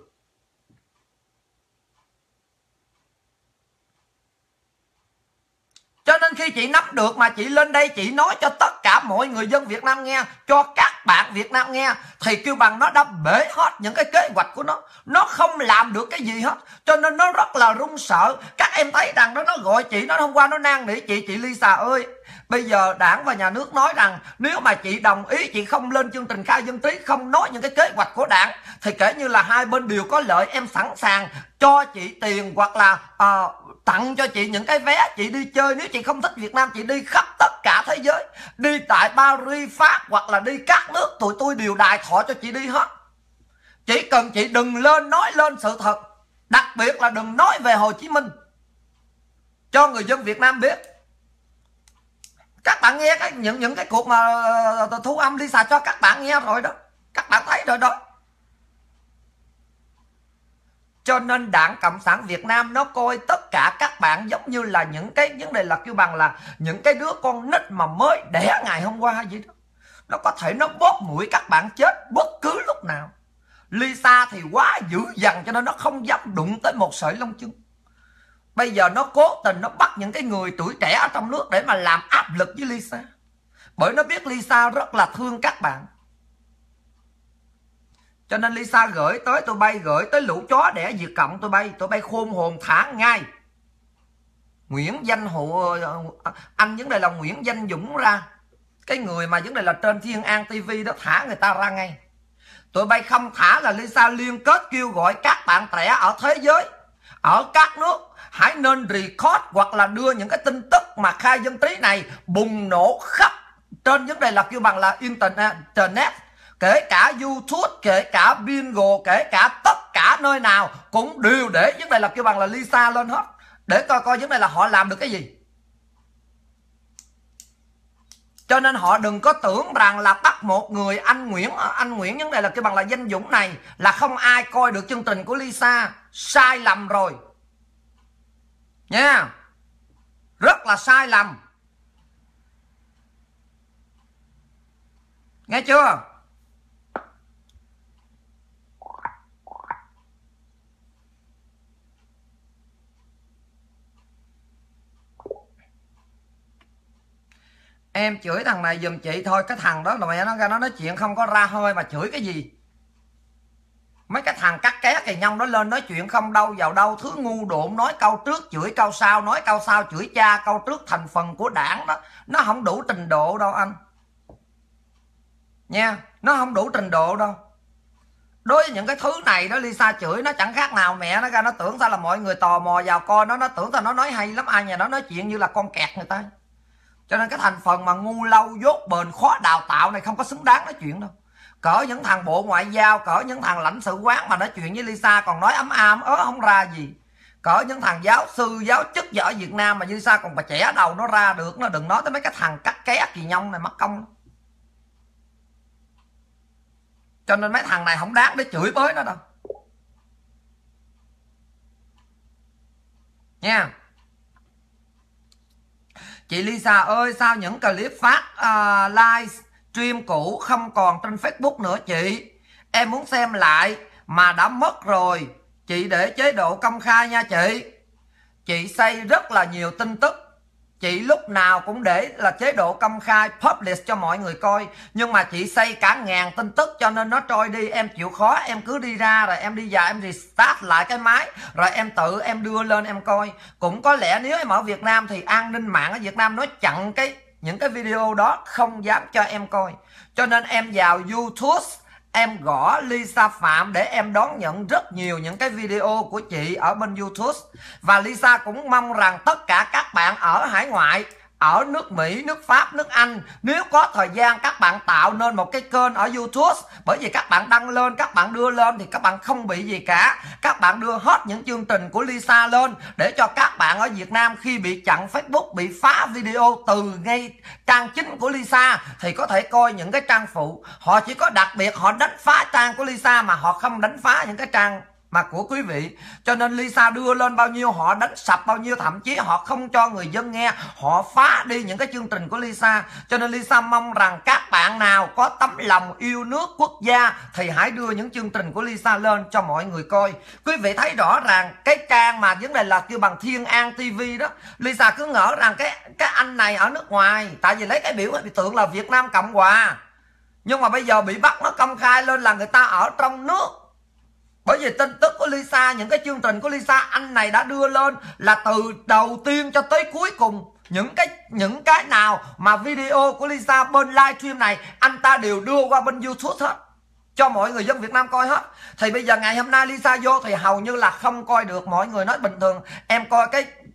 Cho nên khi chị nắm được mà chị lên đây chị nói cho tất cả mọi người dân Việt Nam nghe, cho các bạn Việt Nam nghe, thì kêu bằng nó đã bể hết những cái kế hoạch của nó không làm được cái gì hết. Cho nên nó rất là run sợ. Các em thấy rằng nó gọi chị, nó hôm qua nó năn nỉ chị Lisa ơi, bây giờ đảng và nhà nước nói rằng nếu mà chị đồng ý, chị không lên chương trình khai dân trí, không nói những cái kế hoạch của đảng, thì kể như là hai bên đều có lợi, em sẵn sàng cho chị tiền hoặc là tặng cho chị những cái vé chị đi chơi. Nếu chị không thích Việt Nam, chị đi khắp tất cả thế giới, đi tại Paris, Pháp hoặc là đi các nước, tụi tôi đều đài thọ cho chị đi hết. Chỉ cần chị đừng lên nói lên sự thật, đặc biệt là đừng nói về Hồ Chí Minh cho người dân Việt Nam biết. Các bạn nghe những cái cuộc mà thu âm Lisa cho các bạn nghe rồi đó, các bạn thấy rồi đó. Cho nên Đảng Cộng sản Việt Nam nó coi tất cả các bạn giống như là những cái vấn đề là kêu bằng là những cái đứa con nít mà mới đẻ ngày hôm qua vậy đó. Nó có thể nó bóp mũi các bạn chết bất cứ lúc nào. Lisa thì quá dữ dằn cho nên nó không dám đụng tới một sợi lông chân. Bây giờ nó cố tình nó bắt những cái người tuổi trẻ ở trong nước để mà làm áp lực với Lisa. Bởi nó biết Lisa rất là thương các bạn. Cho nên Lisa gửi tới tụi bay, gửi tới lũ chó đẻ Việt Cộng tụi bay khôn hồn thả ngay Nguyễn Danh Hụ, anh vấn đề là Nguyễn Danh Dũng ra, cái người mà vấn đề là trên Thiên An TV đó, thả người ta ra ngay. Tụi bay không thả là Lisa liên kết kêu gọi các bạn trẻ ở thế giới, ở các nước hãy nên record hoặc là đưa những cái tin tức mà khai dân trí này bùng nổ khắp trên vấn đề là kêu bằng là internet, kể cả YouTube, kể cả Bingo, kể cả tất cả nơi nào cũng đều để vấn đề là kêu bằng là Lisa lên hết, để coi vấn đề là họ làm được cái gì. Cho nên họ đừng có tưởng rằng là bắt một người anh Nguyễn vấn đề là kêu bằng là Danh Dũng này là không ai coi được chương trình của Lisa. Sai lầm rồi nha, rất là sai lầm, nghe chưa? Em chửi thằng này giùm chị thôi, cái thằng đó là mẹ nó ra nó nói chuyện không có ra hơi mà chửi cái gì Mấy cái thằng cắt ké Kỳ Nhông đó lên nói chuyện không đâu vào đâu, thứ ngu độn, nói câu trước chửi câu sau, nói câu sau chửi cha, câu trước thành phần của đảng đó. Nó không đủ trình độ đâu anh nha, nó không đủ trình độ đâu. Đối với những cái thứ này đó, Lisa chửi nó chẳng khác nào mẹ nó ra, nó tưởng sao là mọi người tò mò vào coi nó tưởng sao nó nói hay lắm, ai nhà nó nói chuyện như là con kẹt người ta. Cho nên cái thành phần mà ngu lâu dốt bền khó đào tạo này không có xứng đáng nói chuyện đâu. Cỡ những thằng bộ ngoại giao, cỡ những thằng lãnh sự quán mà nói chuyện với Lisa còn nói ấm không ra gì. Cỡ những thằng giáo sư giáo chức ở Việt Nam mà Lisa còn bà trẻ đầu nó ra được, nó đừng nói tới mấy cái thằng cắt ké Kỳ Nhông này mất công lắm. Cho nên mấy thằng này không đáng để chửi bới nó đâu nha. Chị Lisa ơi, sao những clip phát live stream cũ không còn trên Facebook nữa chị? Em muốn xem lại mà đã mất rồi. Chị để chế độ công khai nha chị. Chị xây rất là nhiều tin tức, chị lúc nào cũng để là chế độ công khai publish cho mọi người coi. Nhưng mà chị xây cả ngàn tin tức cho nên nó trôi đi. Em chịu khó, em cứ đi ra rồi em đi vào em restart lại cái máy, rồi em tự em đưa lên em coi. Cũng có lẽ nếu em ở Việt Nam thì an ninh mạng ở Việt Nam nó chặn những cái video đó, không dám cho em coi. Cho nên em vào YouTube, em gõ Lisa Phạm để em đón nhận rất nhiều những cái video của chị ở bên YouTube. Và Lisa cũng mong rằng tất cả các bạn ở hải ngoại, ở nước Mỹ, nước Pháp, nước Anh, nếu có thời gian các bạn tạo nên một cái kênh ở YouTube. Bởi vì các bạn đăng lên, các bạn đưa lên thì các bạn không bị gì cả. Các bạn đưa hết những chương trình của Lisa lên để cho các bạn ở Việt Nam khi bị chặn Facebook, bị phá video từ ngay trang chính của Lisa thì có thể coi những cái trang phụ. Họ chỉ có đặc biệt họ đánh phá trang của Lisa mà họ không đánh phá những cái trang mà của quý vị. Cho nên Lisa đưa lên bao nhiêu họ đánh sập bao nhiêu, thậm chí họ không cho người dân nghe, họ phá đi những cái chương trình của Lisa. Cho nên Lisa mong rằng các bạn nào có tấm lòng yêu nước quốc gia thì hãy đưa những chương trình của Lisa lên cho mọi người coi. Quý vị thấy rõ ràng cái trang mà vấn đề là kêu bằng Thiên An TV đó, Lisa cứ ngỡ rằng cái anh này ở nước ngoài, tại vì lấy cái biểu tượng là Việt Nam Cộng Hòa. Nhưng mà bây giờ bị bắt nó công khai lên là người ta ở trong nước. Bởi vì tin tức của Lisa, những cái chương trình của Lisa, anh này đã đưa lên là từ đầu tiên cho tới cuối cùng. Những cái nào mà video của Lisa bên livestream này, anh ta đều đưa qua bên YouTube hết, cho mọi người dân Việt Nam coi hết. Thì bây giờ ngày hôm nay Lisa vô thì hầu như là không coi được. Mọi người nói bình thường em coi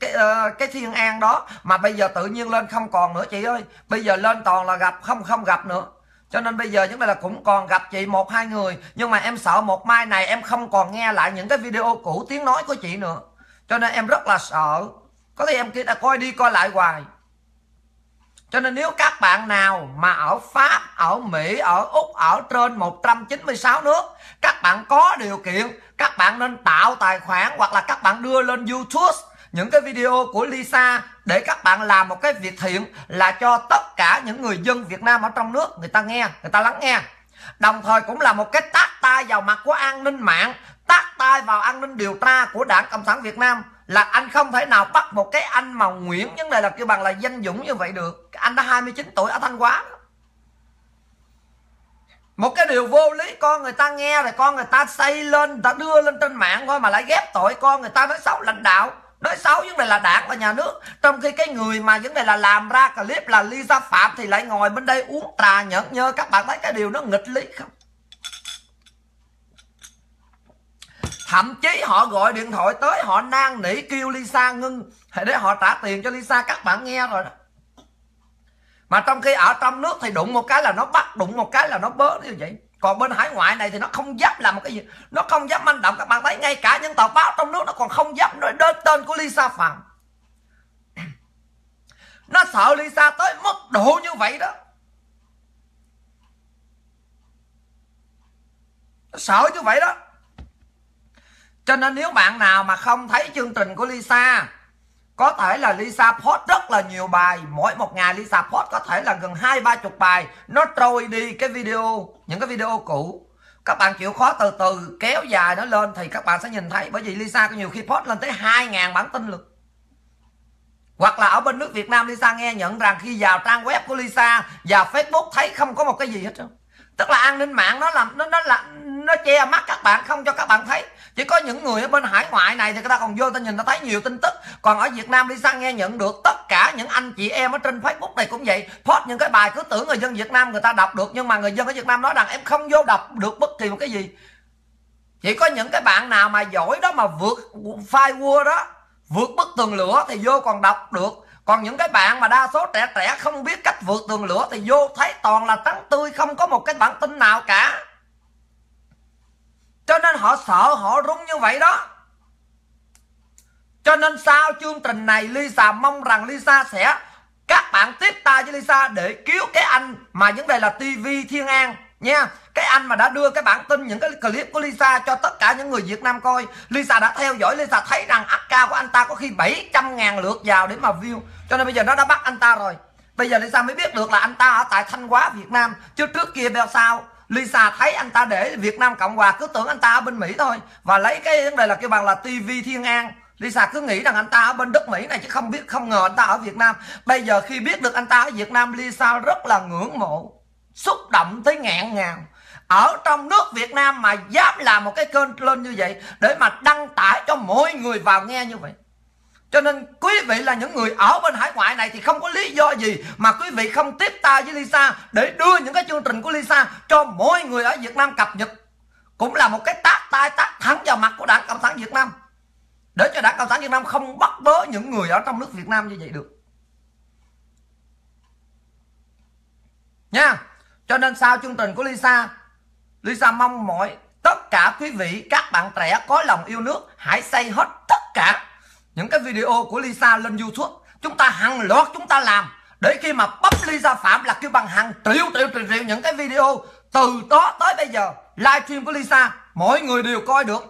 cái Thiên An đó, mà bây giờ tự nhiên lên không còn nữa chị ơi. Bây giờ lên toàn là gặp, không gặp nữa. Cho nên bây giờ chúng ta là cũng còn gặp chị 1-2 người. Nhưng mà em sợ một mai này em không còn nghe lại những cái video cũ tiếng nói của chị nữa. Cho nên em rất là sợ. Có thể em kia đã coi đi coi lại hoài. Cho nên nếu các bạn nào mà ở Pháp, ở Mỹ, ở Úc, ở trên 196 nước, các bạn có điều kiện, các bạn nên tạo tài khoản hoặc là các bạn đưa lên YouTube những cái video của Lisa để các bạn làm một cái việc thiện, là cho tất cả những người dân Việt Nam ở trong nước người ta nghe, người ta lắng nghe. Đồng thời cũng là một cái tát tay vào mặt của an ninh mạng, tát tay vào an ninh điều tra của Đảng Cộng sản Việt Nam. Là anh không thể nào bắt một cái anh mà Nguyễn vấn đề là kêu bằng là danh dũng như vậy được. Anh đã 29 tuổi ở Thanh Hóa. Một cái điều vô lý, con người ta nghe rồi con người ta xây lên, người ta đưa lên trên mạng thôi mà lại ghép tội con người ta nói xấu lãnh đạo, nói xấu vấn đề là đảng và nhà nước. Trong khi cái người mà vấn đề là làm ra clip là Lisa Phạm thì lại ngồi bên đây uống trà nhẫn nhơ. Các bạn thấy cái điều nó nghịch lý không? Thậm chí họ gọi điện thoại tới, họ năn nỉ kêu Lisa ngưng để họ trả tiền cho Lisa. Các bạn nghe rồi đó. Mà trong khi ở trong nước thì đụng một cái là nó bắt, đụng một cái là nó bớ như vậy. Còn bên hải ngoại này thì nó không dám làm một cái gì, nó không dám manh động. Các bạn thấy ngay cả những tờ báo trong nước nó còn không dám nói đến tên của Lisa Phạm. Nó sợ Lisa tới mức độ như vậy đó. Nó sợ như vậy đó. Cho nên nếu bạn nào mà không thấy chương trình của Lisa, có thể là Lisa post rất là nhiều bài. Mỗi một ngày Lisa post có thể là gần 20-30 bài. Nó trôi đi cái video, những cái video cũ. Các bạn chịu khó từ từ kéo dài nó lên thì các bạn sẽ nhìn thấy. Bởi vì Lisa có nhiều khi post lên tới 2.000 bản tin luôn. Hoặc là ở bên nước Việt Nam Lisa nghe nhận rằng khi vào trang web của Lisa, vào Facebook thấy không có một cái gì hết trơn. Tức là an ninh mạng nó che mắt các bạn, không cho các bạn thấy. Chỉ có những người ở bên hải ngoại này thì người ta còn vô ta nhìn, ta thấy nhiều tin tức. Còn ở Việt Nam Lisa nghe nhận được tất cả những anh chị em ở trên Facebook này cũng vậy, post những cái bài cứ tưởng người dân Việt Nam người ta đọc được, nhưng mà người dân ở Việt Nam nói rằng em không vô đọc được bất kỳ một cái gì. Chỉ có những cái bạn nào mà giỏi đó mà vượt firewall đó, vượt bức tường lửa thì vô còn đọc được. Còn những cái bạn mà đa số trẻ trẻ không biết cách vượt tường lửa thì vô thấy toàn là trắng tươi, không có một cái bản tin nào cả. Cho nên họ sợ, họ run như vậy đó. Cho nên sau chương trình này Lisa mong rằng Lisa sẽ, các bạn tiếp tay với Lisa để cứu cái anh mà vấn đề là TV Thiên An nha. Cái anh mà đã đưa cái bản tin, những cái clip của Lisa cho tất cả những người Việt Nam coi. Lisa đã theo dõi, Lisa thấy rằng account của anh ta có khi 700.000 lượt vào để mà view. Cho nên bây giờ nó đã bắt anh ta rồi. Bây giờ Lisa mới biết được là anh ta ở tại Thanh Hóa Việt Nam. Chứ trước kia bao sao Lisa thấy anh ta để Việt Nam Cộng Hòa cứ tưởng anh ta ở bên Mỹ thôi. Và lấy cái vấn đề là kêu bằng là TV Thiên An. Lisa cứ nghĩ rằng anh ta ở bên đất Mỹ này chứ không ngờ anh ta ở Việt Nam. Bây giờ khi biết được anh ta ở Việt Nam, Lisa rất là ngưỡng mộ, xúc động tới nghẹn ngào. Ở trong nước Việt Nam mà dám làm một cái kênh lên như vậy để mà đăng tải cho mọi người vào nghe như vậy. Cho nên quý vị là những người ở bên hải ngoại này thì không có lý do gì mà quý vị không tiếp tay với Lisa để đưa những cái chương trình của Lisa cho mọi người ở Việt Nam cập nhật. Cũng là một cái tát thẳng vào mặt của Đảng Cộng sản Việt Nam, để cho Đảng Cộng sản Việt Nam không bắt bớ những người ở trong nước Việt Nam như vậy được nha. Cho nên sau chương trình của Lisa mong tất cả quý vị, các bạn trẻ có lòng yêu nước, hãy xây hết tất cả những cái video của Lisa lên YouTube. Chúng ta hàng loạt chúng ta làm, để khi mà bấm Lisa Phạm là kêu bằng hàng triệu những cái video. Từ đó tới bây giờ livestream của Lisa mọi người đều coi được.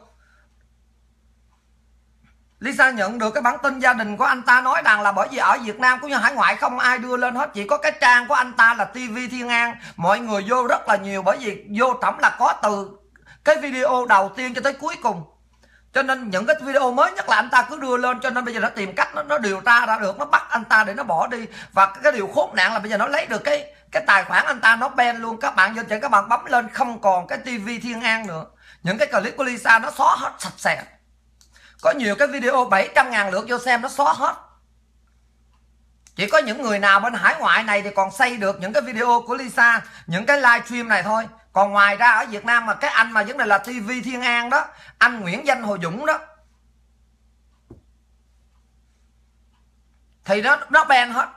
Lisa nhận được cái bản tin gia đình của anh ta nói rằng là bởi vì ở Việt Nam cũng như hải ngoại không ai đưa lên hết, chỉ có cái trang của anh ta là TV Thiên An. Mọi người vô rất là nhiều, bởi vì vô trỏng là có từ cái video đầu tiên cho tới cuối cùng. Cho nên những cái video mới nhất là anh ta cứ đưa lên, cho nên bây giờ nó tìm cách nó điều tra ra được, nó bắt anh ta để nó bỏ đi. Và cái điều khốn nạn là bây giờ nó lấy được cái tài khoản anh ta, nó ban luôn. Các bạn vô trên các bạn bấm lên không còn cái TV Thiên An nữa. Những cái clip của Lisa nó xóa hết sạch sẽ. Có nhiều cái video 700.000 lượt vô xem nó xóa hết. Chỉ có những người nào bên hải ngoại này thì còn xây được những cái video của Lisa, những cái livestream này thôi. Còn ngoài ra ở Việt Nam mà cái anh mà vấn đề là TV Thiên An đó, anh Nguyễn Danh Hồ Dũng đó, thì nó ban hết.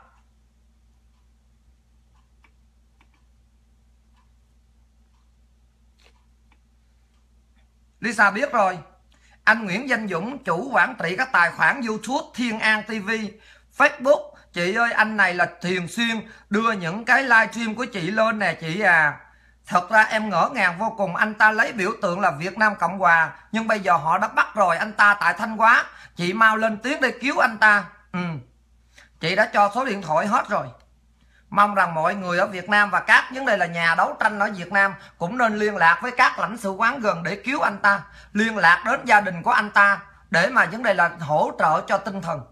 Lisa biết rồi. Anh Nguyễn Danh Dũng, chủ quản trị các tài khoản YouTube Thiên An TV, Facebook. Chị ơi, anh này là thường xuyên đưa những cái livestream của chị lên nè chị à. Thật ra em ngỡ ngàng vô cùng, anh ta lấy biểu tượng là Việt Nam Cộng Hòa, nhưng bây giờ họ đã bắt rồi anh ta tại Thanh Hóa. Chị mau lên tiếng để cứu anh ta. Chị đã cho số điện thoại hết rồi. Mong rằng mọi người ở Việt Nam và các vấn đề là nhà đấu tranh ở Việt Nam cũng nên liên lạc với các lãnh sự quán gần để cứu anh ta, liên lạc đến gia đình của anh ta để mà vấn đề là hỗ trợ cho tinh thần.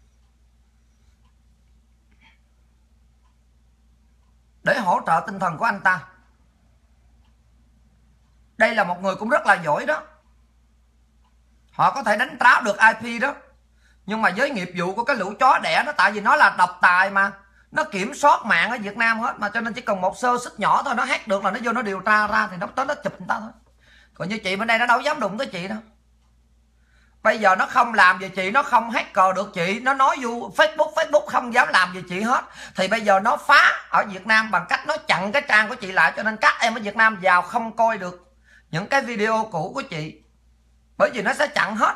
Để hỗ trợ tinh thần của anh ta. Đây là một người cũng rất là giỏi đó. Họ có thể đánh tráo được IP đó. Nhưng mà với nghiệp vụ của cái lũ chó đẻ đó, tại vì nó là độc tài mà, nó kiểm soát mạng ở Việt Nam hết mà, cho nên chỉ cần một sơ suất nhỏ thôi nó hack được là nó vô nó điều tra ra thì nó tới nó chụp người ta thôi. Còn như chị bên đây nó đâu dám đụng tới chị đâu. Bây giờ nó không làm gì chị, nó không hacker được chị, nó nói vô Facebook không dám làm gì chị hết. Thì bây giờ nó phá ở Việt Nam bằng cách nó chặn cái trang của chị lại, cho nên các em ở Việt Nam vào không coi được những cái video cũ của chị, bởi vì nó sẽ chặn hết.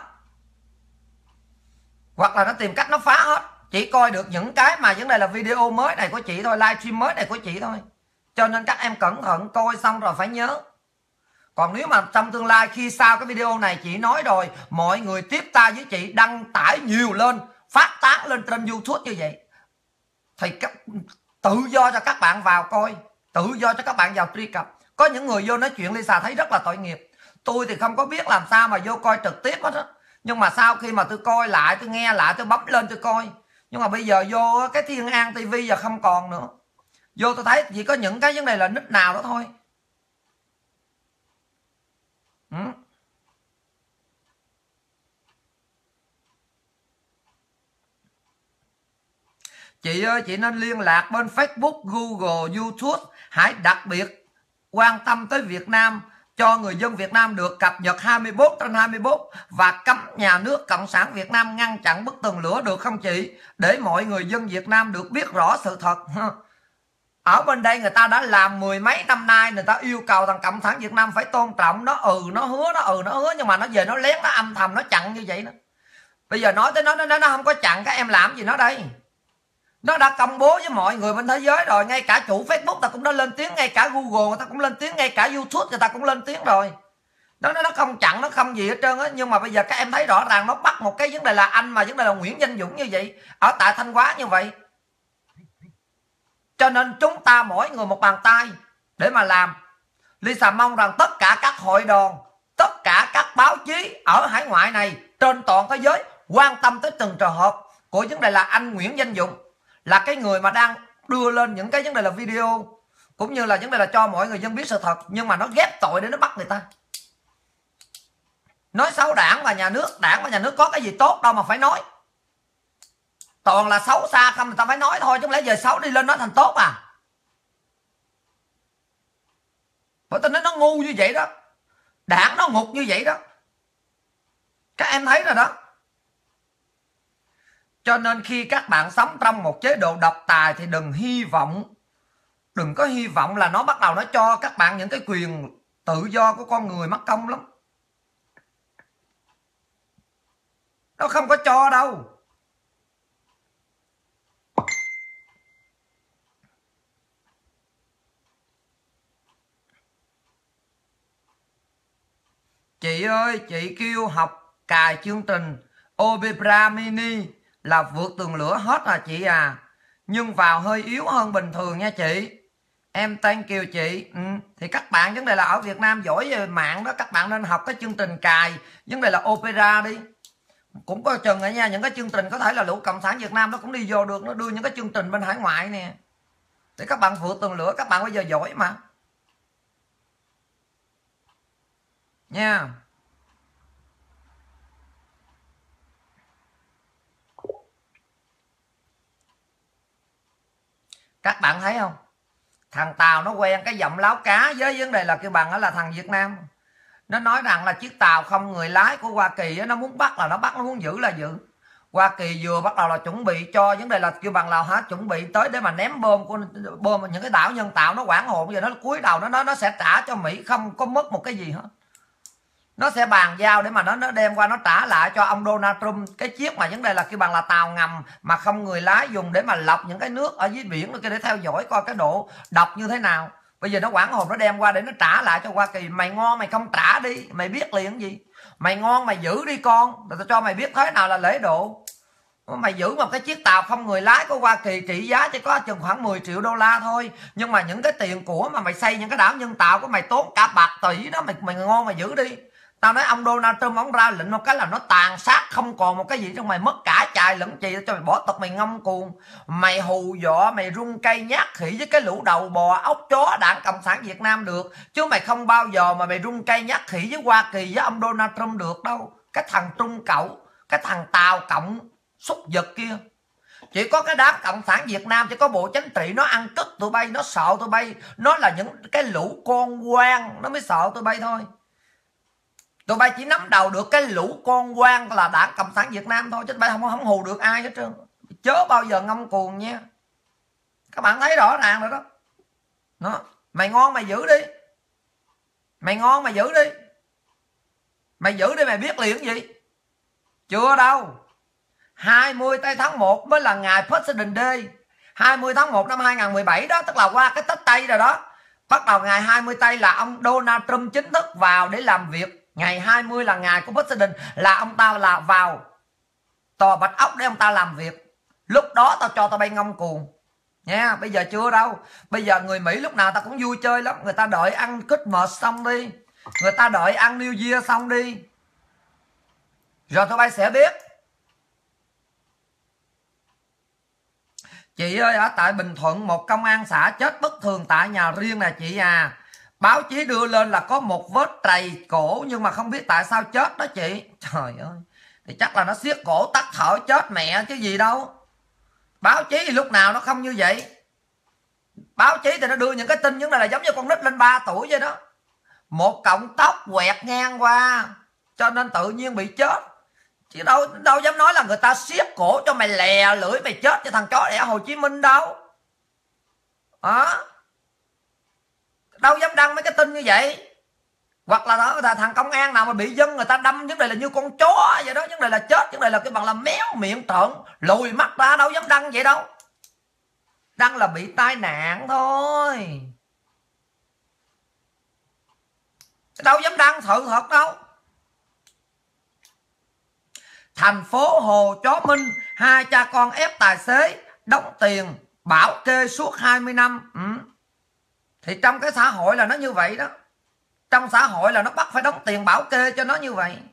Hoặc là nó tìm cách nó phá hết, chỉ coi được những cái mà vấn đề là video mới này của chị thôi, livestream mới này của chị thôi. Cho nên các em cẩn thận coi xong rồi phải nhớ. Còn nếu mà trong tương lai khi sau cái video này chị nói rồi, mọi người tiếp tay với chị đăng tải nhiều lên, phát tán lên trên YouTube như vậy, thì tự do cho các bạn vào coi, tự do cho các bạn vào truy cập. Có những người vô nói chuyện Lisa thấy rất là tội nghiệp. Tôi thì không có biết làm sao mà vô coi trực tiếp hết á. Nhưng mà sau khi mà tôi coi lại, tôi nghe lại, tôi bấm lên tôi coi. Nhưng mà bây giờ vô cái Thiên An TV giờ không còn nữa. Vô tôi thấy chỉ có những cái vấn đề là nick nào đó thôi. Ừ. Chị ơi, chị nên liên lạc bên Facebook, Google, YouTube. Hãy đặc biệt quan tâm tới Việt Nam, cho người dân Việt Nam được cập nhật 24/24 và cấm nhà nước Cộng sản Việt Nam ngăn chặn bức tường lửa được không chị? Để mọi người dân Việt Nam được biết rõ sự thật. Ở bên đây người ta đã làm mười mấy năm nay, người ta yêu cầu thằng Cộng sản Việt Nam phải tôn trọng. Nó nó hứa, nhưng mà nó về nó lén, nó âm thầm, nó chặn như vậy đó. Bây giờ nói tới nó không có chặn, các em làm gì nó đây? Nó đã công bố với mọi người bên thế giới rồi. Ngay cả chủ Facebook ta cũng đã lên tiếng, ngay cả Google người ta cũng lên tiếng, ngay cả YouTube người ta cũng lên tiếng rồi. Nó không chặn, nó không gì hết trơn á. Nhưng mà bây giờ các em thấy rõ ràng nó bắt một cái vấn đề là anh, mà vấn đề là Nguyễn Danh Dũng như vậy, ở tại Thanh Hóa như vậy. Cho nên chúng ta mỗi người một bàn tay để mà làm. Lisa mong rằng tất cả các hội đoàn, tất cả các báo chí ở hải ngoại này, trên toàn thế giới quan tâm tới từng trường hợp của vấn đề là anh Nguyễn Danh Dũng, là cái người mà đang đưa lên những cái vấn đề là video, cũng như là vấn đề là cho mọi người dân biết sự thật, nhưng mà nó ghép tội để nó bắt người ta. Nói xấu đảng và nhà nước. Đảng và nhà nước có cái gì tốt đâu mà phải nói. Toàn là xấu xa không, người ta phải nói thôi, chứ không lẽ giờ xấu đi lên nói thành tốt à? Bởi tôi nói nó ngu như vậy đó. Đảng nó ngục như vậy đó. Các em thấy rồi đó. Cho nên khi các bạn sống trong một chế độ độc tài thì đừng có hy vọng là nó bắt đầu nó cho các bạn những cái quyền tự do của con người, mất công lắm. Nó không có cho đâu. Chị ơi, chị kêu học cài chương trình Opera Mini là vượt tường lửa hết à chị à. Nhưng vào hơi yếu hơn bình thường nha chị. Em thank you chị. Thì các bạn vấn đề là ở Việt Nam giỏi về mạng đó, các bạn nên học cái chương trình cài vấn đề là Opera đi. Cũng có chừng nha, những cái chương trình có thể là lũ Cộng sản Việt Nam nó cũng đi vô được. Nó đưa những cái chương trình bên hải ngoại nè, để các bạn vượt tường lửa. Các bạn bây giờ giỏi mà nha. Các bạn thấy không? Thằng Tàu nó quen cái giọng láo cá với vấn đề là kêu bằng đó là thằng Việt Nam. Nó nói rằng là chiếc tàu không người lái của Hoa Kỳ nó muốn bắt là nó bắt, nó muốn giữ là giữ. Hoa Kỳ vừa bắt đầu là chuẩn bị cho vấn đề là kêu bằng là chuẩn bị tới để mà ném bom những cái đảo nhân tạo. Nó hoảng hồn, giờ nó cúi đầu nó sẽ trả cho Mỹ, không có mất một cái gì hết. Nó sẽ bàn giao để mà nó đem qua nó trả lại cho ông Donald Trump cái chiếc mà vấn đề là kêu bằng là tàu ngầm mà không người lái, dùng để mà lọc những cái nước ở dưới biển để theo dõi coi cái độ độc như thế nào. Bây giờ nó hoảng hồn, nó đem qua để nó trả lại cho Hoa Kỳ. Mày ngon mày không trả đi, mày biết liền gì. Mày ngon mày giữ đi con, rồi tao cho mày biết thế nào là lễ độ. Mày giữ một cái chiếc tàu không người lái của Hoa Kỳ trị giá chỉ có chừng khoảng 10 triệu đô la thôi. Nhưng mà những cái tiền của mà mày xây những cái đảo nhân tạo của mày tốn cả bạc tỷ đó, mày ngon mày giữ đi. Tao nói ông Donald Trump ông ra lệnh một cái là nó tàn sát không còn một cái gì trong mày, mất cả chài lẫn chì, cho mày bỏ tật mày ngông cuồng. Mày hù dọa, mày rung cây nhát khỉ với cái lũ đầu bò ốc chó Đảng Cộng sản Việt Nam được, chứ mày không bao giờ mà mày rung cây nhát khỉ với Hoa Kỳ với ông Donald Trump được đâu. Cái thằng Trung Cậu, cái thằng Tàu Cộng súc vật kia. Chỉ có cái đám Cộng sản Việt Nam, chỉ có Bộ Chính trị nó ăn cất tụi bay, nó sợ tụi bay. Nó là những cái lũ con quan nó mới sợ tụi bay thôi. Tụi bay chỉ nắm đầu được cái lũ con quan là Đảng Cộng sản Việt Nam thôi, chứ tụi bay không hù được ai hết trơn. Chớ bao giờ ngông cuồng nha. Các bạn thấy rõ ràng rồi đó. Nó, mày ngon mày giữ đi. Mày ngon mày giữ đi. Mày giữ đi, mày biết liền cái gì. Chưa đâu. 20 tháng 1 mới là ngày President Day. 20 tháng 1 năm 2017 đó, tức là qua cái Tết Tây rồi đó. Bắt đầu ngày 20 Tây là ông Donald Trump chính thức vào để làm việc. Ngày 20 là ngày của President, là ông ta là vào Tòa Bạch Ốc để ông ta làm việc. Lúc đó tao cho tao bay ngông cuồng nha. Bây giờ chưa đâu. Bây giờ người Mỹ lúc nào ta cũng vui chơi lắm. Người ta đợi ăn Christmas xong đi, người ta đợi ăn New Year xong đi, rồi tụi bay sẽ biết. Chị ơi, ở tại Bình Thuận một công an xã chết bất thường tại nhà riêng nè chị à. Báo chí đưa lên là có một vết trầy cổ nhưng mà không biết tại sao chết đó chị. Trời ơi, thì chắc là nó siết cổ tắt thở chết mẹ chứ gì đâu. Báo chí thì lúc nào nó không như vậy. Báo chí thì nó đưa những cái tin như này là giống như con nít lên 3 tuổi vậy đó. Một cọng tóc quẹt ngang qua cho nên tự nhiên bị chết. Chứ đâu dám nói là người ta siết cổ cho mày lè lưỡi mày chết cho thằng chó đẻ Hồ Chí Minh đâu. Đâu dám đăng mấy cái tin như vậy. Hoặc là đó, thằng công an nào mà bị dân người ta đâm vấn đề là như con chó vậy đó, vấn đề là chết, vấn đề là cái bằng là méo miệng trợn lùi mắt ra, đâu dám đăng vậy đâu. Đăng là bị tai nạn thôi, đâu dám đăng sự thật đâu. Thành phố Hồ Chó Minh, 2 cha con ép tài xế đóng tiền bảo kê suốt 20 năm. Thì trong cái xã hội là nó như vậy đó. Trong xã hội là nó bắt phải đóng tiền bảo kê cho nó như vậy.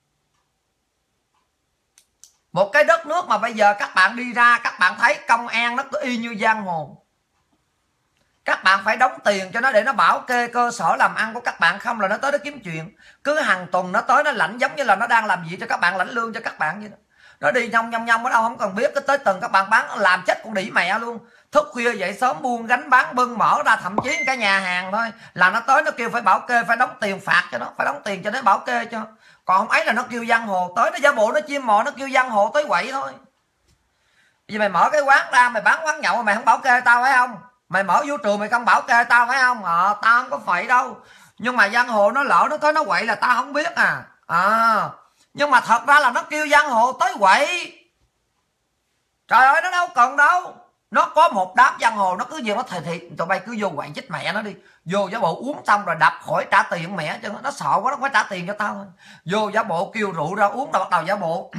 Một cái đất nước mà bây giờ các bạn đi ra, các bạn thấy công an nó cứ y như giang hồ. Các bạn phải đóng tiền cho nó để nó bảo kê cơ sở làm ăn của các bạn, không là nó tới nó kiếm chuyện. Cứ hàng tuần nó tới nó lãnh giống như là nó đang làm gì cho các bạn, lãnh lương cho các bạn vậy đó. Nó đi nhông ở đâu không cần biết, cái tới từng các bạn bán làm chết con đĩ mẹ luôn. Thức khuya dậy sớm buôn gánh bán bưng mở ra, thậm chí cái nhà hàng thôi là nó tới nó kêu phải bảo kê, phải đóng tiền phạt cho nó, phải đóng tiền cho nó bảo kê cho. Còn không ấy là nó kêu giang hồ, tới nó giả bộ nó chim mò, nó kêu giang hồ tới quậy thôi. Vì mày mở cái quán ra mày bán quán nhậu mà mày không bảo kê tao phải không? Mày mở vũ trường mày không bảo kê tao phải không? Tao không có phẩy đâu. Nhưng mà giang hồ nó lỡ nó tới nó quậy là tao không biết nhưng mà thật ra là nó kêu giang hồ tới quậy. Trời ơi, nó đâu cần đâu. Nó có một đám giang hồ, nó cứ gì nó thì tụi bay cứ vô quậy chết mẹ nó đi. Vô giả bộ uống xong rồi đập khỏi trả tiền mẹ chứ, nó sợ quá nó phải trả tiền cho tao thôi. Vô giả bộ kêu rượu ra uống rồi bắt đầu giả bộ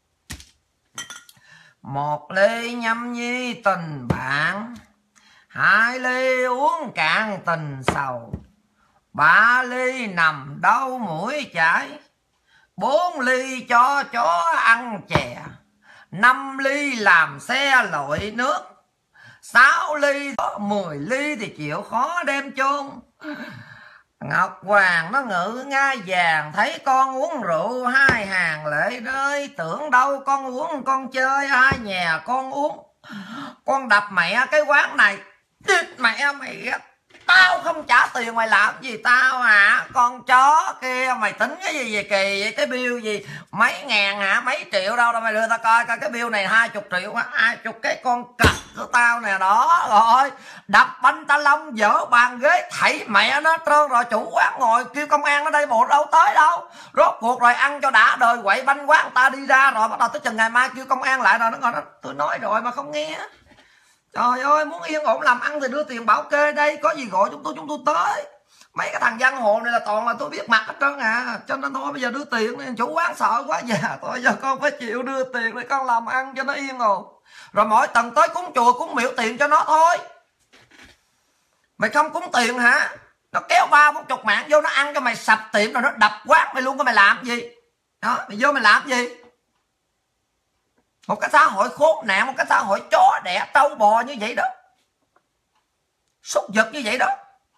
một ly nhâm nhi tình bạn, 2 ly uống cạn tình sầu, 3 ly nằm đau mũi chảy, 4 ly cho chó ăn chè, 5 ly làm xe lội nước, 6 ly 10 ly thì chịu khó đem chôn. Ngọc Hoàng nó ngự nga vàng, thấy con uống rượu 2 hàng lệ rơi, tưởng đâu con uống con chơi 2 nhà con uống. Con đập mẹ cái quán này, đít mẹ mày, tao không trả tiền mày làm gì tao hả? Con chó kia mày tính cái gì vậy kỳ vậy? Cái bill gì mấy ngàn hả? Mấy triệu đâu đâu mày đưa tao coi coi cái bill này 20 triệu hả? 20 cái con cặp của tao nè đó. Rồi đập banh ta lông, dỡ bàn ghế thảy mẹ nó trơn rồi. Chủ quán ngồi kêu công an nó đây bộ đâu tới đâu. Rốt cuộc rồi ăn cho đã đời quậy banh quán ta đi ra rồi bắt đầu tới chừng ngày mai kêu công an lại rồi nó ngồi nó tôi nói rồi mà không nghe. Trời ơi, muốn yên ổn làm ăn thì đưa tiền bảo kê đây, có gì gọi chúng tôi tới. Mấy cái thằng giang hồ này là toàn là tôi biết mặt hết trơn cho nên thôi bây giờ đưa tiền, chủ quán sợ quá thôi giờ con phải chịu đưa tiền để con làm ăn cho nó yên ổn. Rồi mỗi tuần tới cúng chùa cúng miễu tiền cho nó thôi. Mày không cúng tiền hả? Nó kéo 30-40 mạng vô nó ăn cho mày sập tiệm rồi nó đập quán mày luôn, cái mày làm gì? Đó, mày vô mày làm gì? Một cái xã hội khốn nạn, một cái xã hội chó đẻ trâu bò như vậy đó, súc vật như vậy đó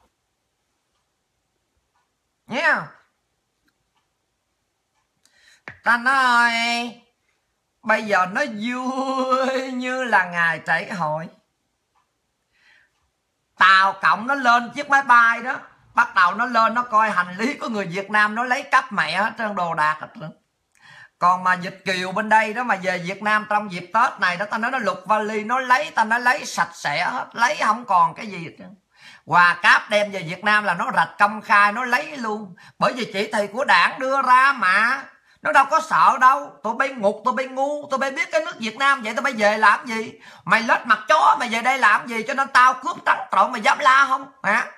nha. Ta nói bây giờ nó vui như là ngày trải hội. Tàu cộng nó lên chiếc máy bay đó, bắt đầu nó lên nó coi hành lý của người Việt Nam, nó lấy cắp mẹ hết trơn, đồ đạc hết trơn. Còn mà Việt kiều bên đây đó mà về Việt Nam trong dịp Tết này đó, ta nói nó lục vali nó lấy, ta nói lấy sạch sẽ hết, lấy không còn cái gì hết trơn. Quà cáp đem về Việt Nam là nó rạch công khai, nó lấy luôn. Bởi vì chỉ thị của đảng đưa ra mà, nó đâu có sợ đâu. Tụi bay ngục, tụi bay ngu, tụi bay biết cái nước Việt Nam vậy tụi bay về làm gì? Mày lết mặt chó mày về đây làm gì? Cho nên tao cướp trắng trộn mày dám la không hả?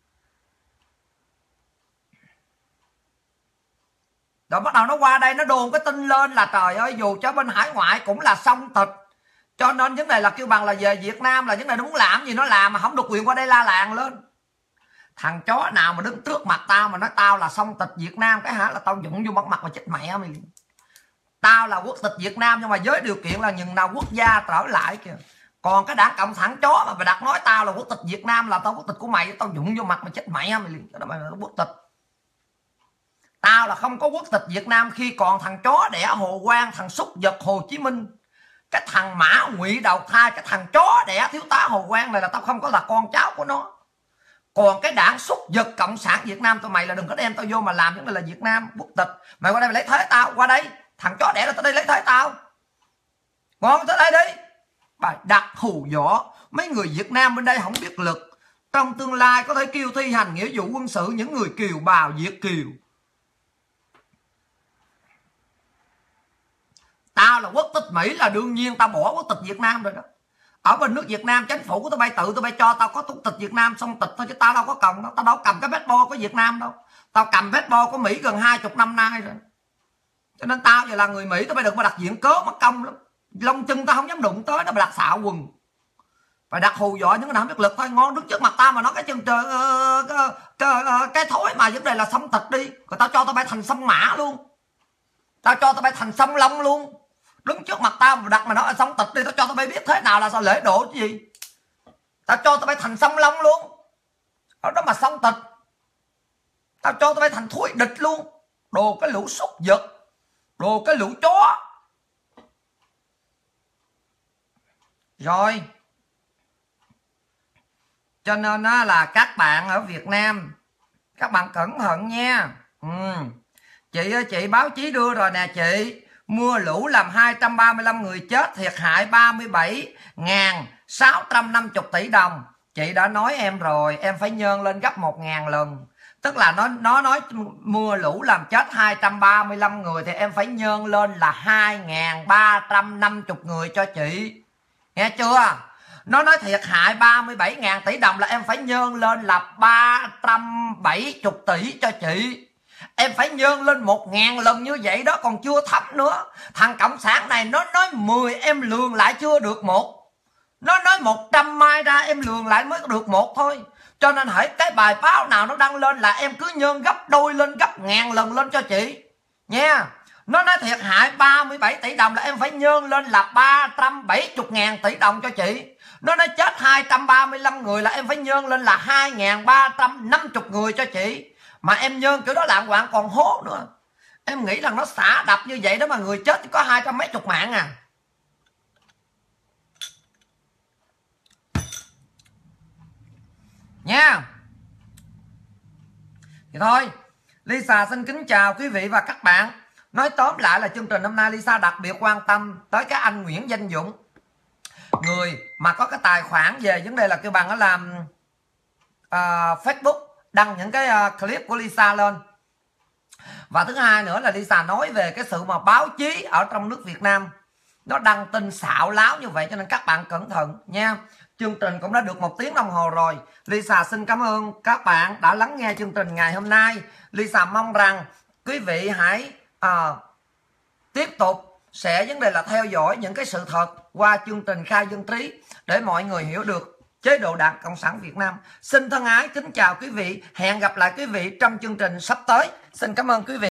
Rồi bắt đầu nó qua đây nó đồn cái tin lên là trời ơi dù cho bên hải ngoại cũng là xong thịt. Cho nên vấn đề là kêu bằng là về Việt Nam là vấn đề nó muốn làm gì nó làm mà không được quyền qua đây la làng lên. Thằng chó nào mà đứng trước mặt tao mà nói tao là xong tịch Việt Nam cái hả là tao dũng vô mặt mà chết mẹ mày. Tao là quốc tịch Việt Nam nhưng mà với điều kiện là nhừng nào quốc gia trở lại kìa. Còn cái đảng Cộng sản chó mà mày đặt nói tao là quốc tịch Việt Nam, là tao quốc tịch của mày, tao dụng vô mặt mày chết mẹ mày liền. Đó mày là quốc tịch. Tao là không có quốc tịch Việt Nam khi còn thằng chó đẻ Hồ Quang, thằng súc vật Hồ Chí Minh, cái thằng Mã Ngụy đầu thai, cái thằng chó đẻ thiếu tá Hồ Quang này là tao không có là con cháu của nó. Còn cái đảng súc vật Cộng sản Việt Nam tụi mày là đừng có đem tao vô mà làm những này là Việt Nam quốc tịch. Mày qua đây mày lấy thế tao, qua đây thằng chó đẻ là tao đây lấy thế tao, ngon tới đây đi. Bài đặt hù dọa mấy người Việt Nam bên đây không biết lực, trong tương lai có thể kêu thi hành nghĩa vụ quân sự những người kiều bào Việt kiều. Tao là quốc tịch Mỹ là đương nhiên tao bỏ quốc tịch Việt Nam rồi đó. Ở bên nước Việt Nam chính phủ của tụi bay tự tụi bay cho tao có quốc tịch Việt Nam xong tịch thôi, chứ tao đâu có cầm đâu. Tao đâu cầm cái passport của Việt Nam đâu. Tao cầm passport của Mỹ gần 20 năm nay rồi. Cho nên tao giờ là người Mỹ, tụi bay đừng mà đặt diện cớ mất công lắm. Lông chân tao không dám đụng tới, nó mà đặt xạo quần. Phải đặt hù dọa những cái nào không biết lực thôi. Ngon đứng trước mặt tao mà nói cái chân trời cái thối mà vấn đề là sống thịt đi. Rồi tao cho tao bay thành sông Mã luôn. Tao cho tao bay thành sông Long luôn. Đứng trước mặt tao mà đặt mà nói sống thịt đi, tao cho tao bay biết thế nào là sao lễ độ chứ gì. Tao cho tao bay thành sông Long luôn. Ở đó mà sống thịt. Tao cho tao bay thành thúi địch luôn. Đồ cái lũ súc vật, đồ cái lũ chó. Rồi, cho nên là các bạn ở Việt Nam, các bạn cẩn thận nha. Chị báo chí đưa rồi nè chị. Mưa lũ làm 235 người chết, thiệt hại 37.650 tỷ đồng. Chị đã nói em rồi, em phải nhân lên gấp 1.000 lần. Tức là nó nói mưa lũ làm chết 235 người thì em phải nhân lên là 2.350 người cho chị. Nghe chưa? Nó nói thiệt hại 37.000 tỷ đồng là em phải nhân lên là 370 tỷ cho chị. Em phải nhân lên 1.000 lần như vậy đó, còn chưa thấm nữa. Thằng Cộng sản này nó nói 10 em lường lại chưa được một. Nó nói 100 mai ra em lường lại mới được một thôi. Cho nên hãy cái bài báo nào nó đăng lên là em cứ nhân gấp đôi lên, gấp 1.000 lần lên cho chị nha. Nó nói thiệt hại 37 tỷ đồng là em phải nhân lên là 370.000 tỷ đồng cho chị. Nó nói chết 235 người là em phải nhân lên là 2.350 người cho chị. Mà em nhân kiểu đó lạng quạng còn hố nữa. Em nghĩ rằng nó xả đập như vậy đó mà người chết chỉ có 200 mấy chục mạng à. Nha. Thì thôi, Lisa xin kính chào quý vị và các bạn. Nói tóm lại là chương trình hôm nay Lisa đặc biệt quan tâm tới cái anh Nguyễn Danh Dũng, người mà có cái tài khoản về vấn đề là kêu bằng nó làm Facebook đăng những cái clip của Lisa lên. Và thứ hai nữa là Lisa nói về cái sự mà báo chí ở trong nước Việt Nam nó đăng tin xạo láo như vậy, cho nên các bạn cẩn thận nha. Chương trình cũng đã được 1 tiếng đồng hồ rồi. Lisa xin cảm ơn các bạn đã lắng nghe chương trình ngày hôm nay. Lisa mong rằng quý vị hãy tiếp tục sẽ vấn đề là theo dõi những cái sự thật qua chương trình Khai Dân Trí để mọi người hiểu được chế độ Đảng Cộng sản Việt Nam. Xin thân ái kính chào quý vị. Hẹn gặp lại quý vị trong chương trình sắp tới. Xin cảm ơn quý vị.